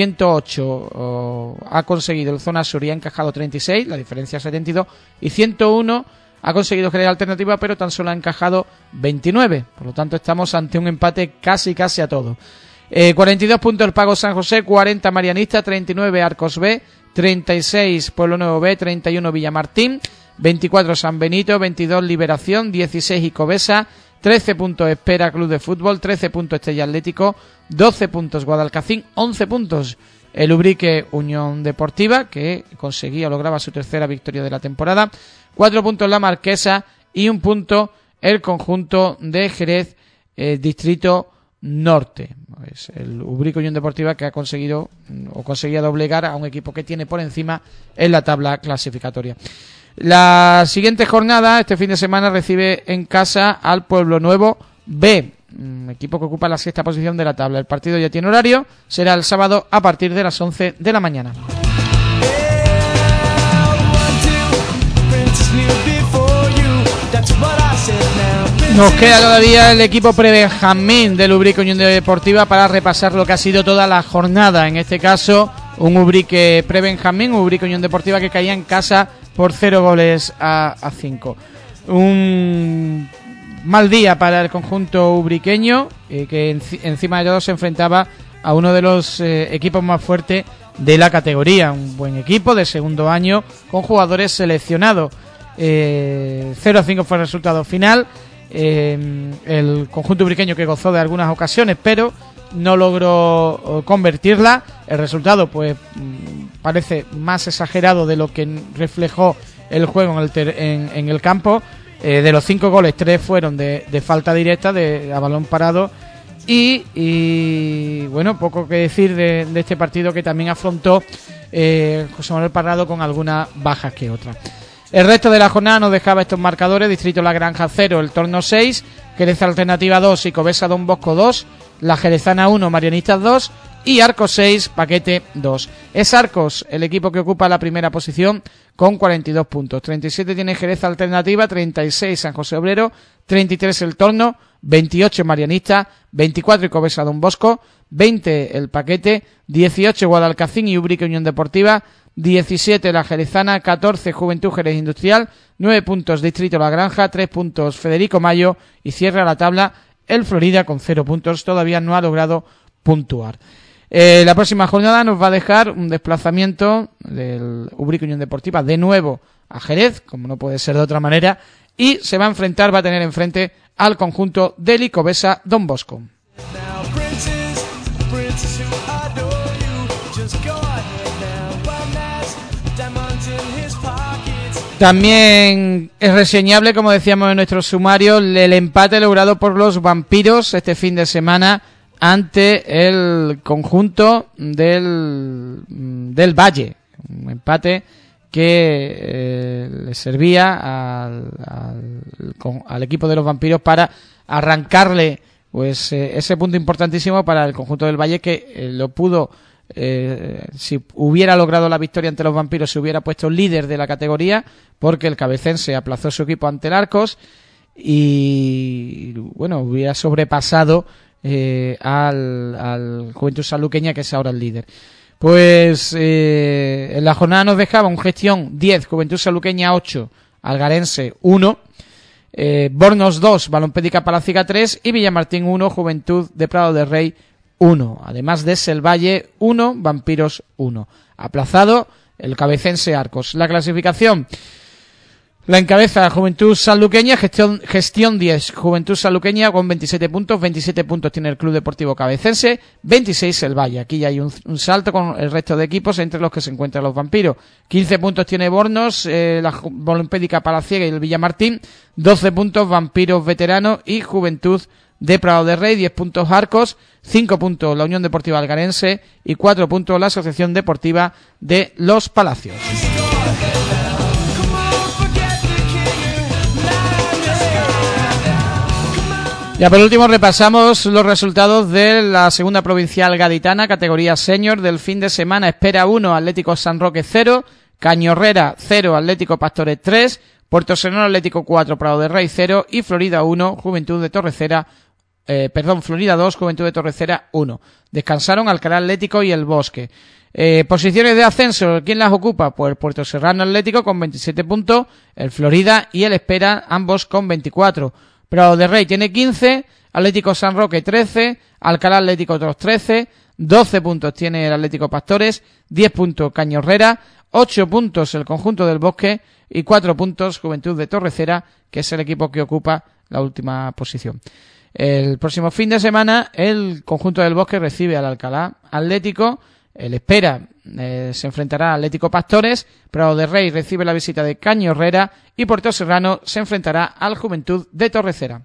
108 ha conseguido el Zona Sur y ha encajado 36, la diferencia 72, y 101 ha conseguido Jerez Alternativa, pero tan solo ha encajado 29, por lo tanto estamos ante un empate casi a todo. 42 puntos el Pago San José, 40 Marianista, 39 Arcos B, 36 Pueblo Nuevo B, 31 Villamartín, 24 San Benito, 22 Liberación, 16 Icovesa, 13 puntos Espera Club de Fútbol, 13 puntos Estella Atlético, 12 puntos Guadalcacín, 11 puntos el Ubrique Unión Deportiva, que lograba su tercera victoria de la temporada, 4 puntos la Marquesa y 1 punto el conjunto de Jerez Distrito Norte. Es el Ubrique Unión Deportiva que conseguía doblegar a un equipo que tiene por encima en la tabla clasificatoria. La siguiente jornada, este fin de semana, recibe en casa al Pueblo Nuevo B, equipo que ocupa la sexta posición de la tabla. El partido ya tiene horario, será el sábado a partir de las 11 de la mañana. Nos queda todavía el equipo prebenjamín del Ubrique Unión Deportiva para repasar lo que ha sido toda la jornada. En este caso, un Ubrique prebenjamín, un Ubrique Unión Deportiva que caía en casa por 0-5. Un mal día para el conjunto ubriqueño, que encima de todo se enfrentaba a uno de los equipos más fuertes de la categoría. Un buen equipo de segundo año con jugadores seleccionados. 0-5 fue el resultado final. El conjunto ubriqueño que gozó de algunas ocasiones, pero no logró convertirla. El resultado pues parece más exagerado de lo que reflejó el juego en el campo. De los 5 goles, 3 fueron de falta directa, a balón parado. Y bueno, poco que decir de este partido, que también afrontó José Manuel Parrado con algunas bajas que otras. El resto de la jornada nos dejaba estos marcadores: Distrito La Granja 0, El Torno 6, Jerez Alternativa 2 y Covesa Don Bosco 2, La Jerezana 1, Marianistas 2 y Arcos 6, Paquete 2. Es Arcos el equipo que ocupa la primera posición con 42 puntos. 37 tiene Jerez Alternativa, 36 San José Obrero, 33 El Torno, 28 Marianista, 24 Covesa Don Bosco, 20 El Paquete, 18 Guadalcacín y Ubrique Unión Deportiva, 17 La Jerezana, 14 Juventud Jerez Industrial, 9 puntos Distrito La Granja, 3 puntos Federico Mayo y cierra la tabla el Florida con 0 puntos, todavía no ha logrado puntuar. La próxima jornada nos va a dejar un desplazamiento del Ubrique Unión Deportiva de nuevo a Jerez, como no puede ser de otra manera, y se va a tener enfrente al conjunto del Covesa Don Bosco. También es reseñable, como decíamos en nuestro sumario, el empate logrado por los Vampiros este fin de semana ante el conjunto del Valle. Un empate que le servía al equipo de los Vampiros para arrancarle pues ese punto importantísimo para el conjunto del Valle, que lo pudo, si hubiera logrado la victoria ante los Vampiros, se hubiera puesto líder de la categoría, porque el cabecense aplazó su equipo ante el Arcos y bueno, hubiera sobrepasado al Juventud Sanluqueña, que es ahora el líder. Pues en la jornada nos dejaba un Gestión 10, Juventud Sanluqueña 8, Algarense 1, Bornos 2, Balompédica Palaciga 3 y Villamartín 1, Juventud de Prado de Rey 1, además de Selvalle 1, Vampiros 1. Aplazado el cabecense Arcos. La clasificación la encabeza Juventud Sanluqueña, gestión 10, Juventud Sanluqueña con 27 puntos, 27 puntos tiene el Club Deportivo Cabecense, 26 el Valle. Aquí ya hay un salto con el resto de equipos, entre los que se encuentran los Vampiros. 15 puntos tiene Bornos, la Balompédica Palaciega y el Villamartín, 12 puntos Vampiros Veteranos y Juventud de Prado de Rey, 10 puntos Arcos, 5 puntos la Unión Deportiva Algarense y 4 puntos la Asociación Deportiva de Los Palacios. Ya por último repasamos los resultados de la segunda provincial gaditana, categoría senior del fin de semana. Espera 1, Atlético San Roque 0, Cañorrera 0, Atlético Pastores 3, Puerto Serrano Atlético 4, Prado de Rey 0 y Florida 1, Juventud de Torrecera, Florida 2, Juventud de Torrecera 1. Descansaron Alcalá Atlético y El Bosque. Posiciones de ascenso, ¿quién las ocupa? Pues Puerto Serrano Atlético con 27 puntos, el Florida y el Espera, ambos con 24. Prado de Rey tiene 15, Atlético San Roque 13, Alcalá Atlético 13, 12 puntos tiene el Atlético Pastores, 10 puntos Cañorrera, 8 puntos el conjunto del Bosque y 4 puntos Juventud de Torrecera, que es el equipo que ocupa la última posición. El próximo fin de semana el conjunto del Bosque recibe al Alcalá Atlético, el Espera se enfrentará al Atlético Pastores, Prado de Rey recibe la visita de Cañorrera y Puerto Serrano se enfrentará al Juventud de Torrecera.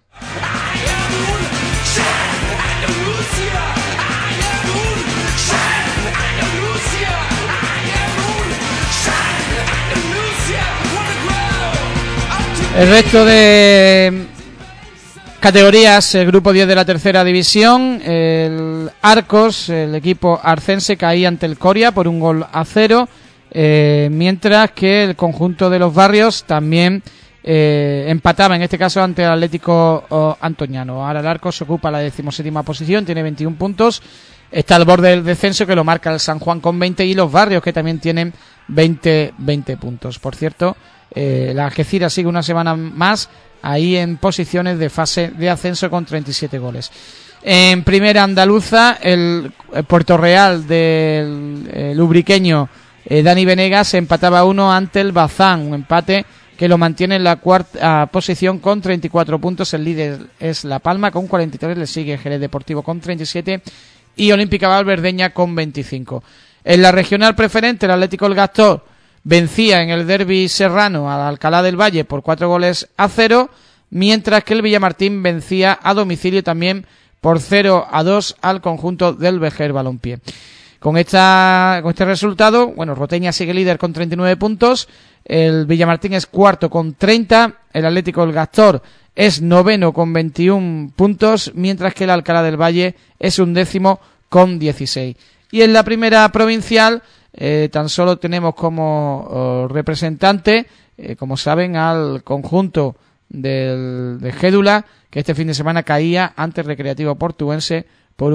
El resto de categorías, el grupo 10 de la tercera división, el Arcos, el equipo arcense, caía ante el Coria por 1-0, mientras que el conjunto de los Barrios también empataba en este caso ante el Atlético Antoñano. Ahora el Arcos ocupa la 17ª posición, tiene 21 puntos. Está al borde del descenso, que lo marca el San Juan con 20, y los Barrios, que también tienen 20 puntos. Por cierto, la Algeciras sigue una semana más ahí en posiciones de fase de ascenso con 37 goles. En primera andaluza, el Puerto Real del ubriqueño Dani Venegas empataba 1 ante el Bazán, un empate que lo mantiene en la cuarta posición con 34 puntos. El líder es La Palma con 43, le sigue Jerez Deportivo con 37 y Olímpica Valverdeña con 25. En la regional preferente, el Atlético El Gastor vencía en el derbi serrano al Alcalá del Valle por 4-0, mientras que el Villamartín vencía a domicilio también por 0-2 al conjunto del Vejer Balompié. Con este resultado, Roteña sigue líder con 39 puntos, el Villamartín es cuarto con 30, el Atlético El Gastor es noveno con 21 puntos, mientras que el Alcalá del Valle es 11º con 16. Y en la primera provincial tan solo tenemos como representante, como saben, al conjunto de Gédula, que este fin de semana caía ante el Recreativo Portuense por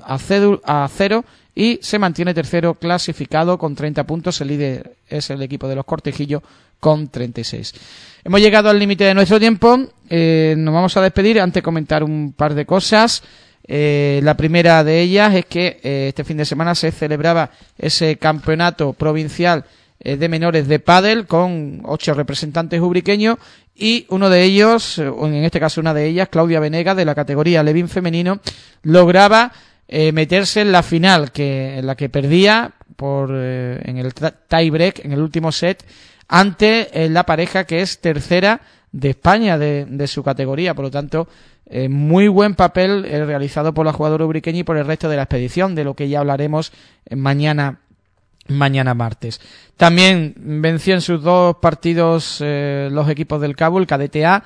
1-0 y se mantiene tercero clasificado con 30 puntos. El líder es el equipo de los Cortejillos con 36. Hemos llegado al límite de nuestro tiempo. Nos vamos a despedir antes de comentar un par de cosas. La primera de ellas es que este fin de semana se celebraba ese campeonato provincial de menores de pádel con 8 representantes ubriqueños, y uno de ellos, en este caso una de ellas, Claudia Venegas, de la categoría Levín femenino, lograba meterse en la final, en la que perdía en el tie-break, en el último set, ante la pareja que es tercera de España de su categoría. Por lo tanto, muy buen papel realizado por la jugadora ubriqueña y por el resto de la expedición, de lo que ya hablaremos mañana martes. También venció en sus 2 partidos los equipos del Cabo, el cadete A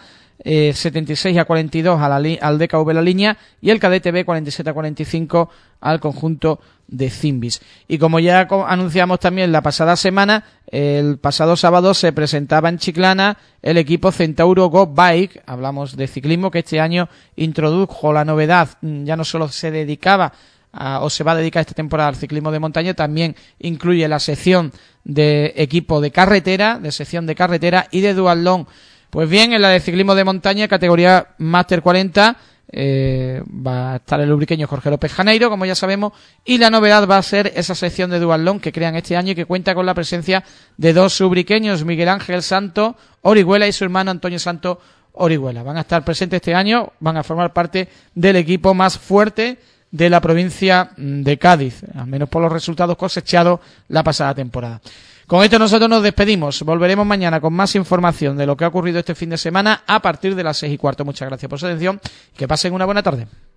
76-42 al DKV La Línea, y el cadete B 47-45 al conjunto de Zimbis. Y como ya anunciamos también la pasada semana, el pasado sábado se presentaba en Chiclana el equipo Centauro Go Bike. Hablamos de ciclismo, que este año introdujo la novedad, ya no solo se dedicaba o se va a dedicar esta temporada al ciclismo de montaña, también incluye la sección de equipo de carretera, y de duatlón. Pues bien, en la de ciclismo de montaña, categoría Máster 40, va a estar el ubriqueño Jorge López Janeiro, como ya sabemos, y la novedad va a ser esa sección de duatlón que crean este año y que cuenta con la presencia de 2 ubriqueños, Miguel Ángel Santo Orihuela y su hermano Antonio Santo Orihuela. Van a estar presentes este año, van a formar parte del equipo más fuerte de la provincia de Cádiz, al menos por los resultados cosechados la pasada temporada. Con esto nosotros nos despedimos. Volveremos mañana con más información de lo que ha ocurrido este fin de semana a partir de las 6:15. Muchas gracias por su atención y que pasen una buena tarde.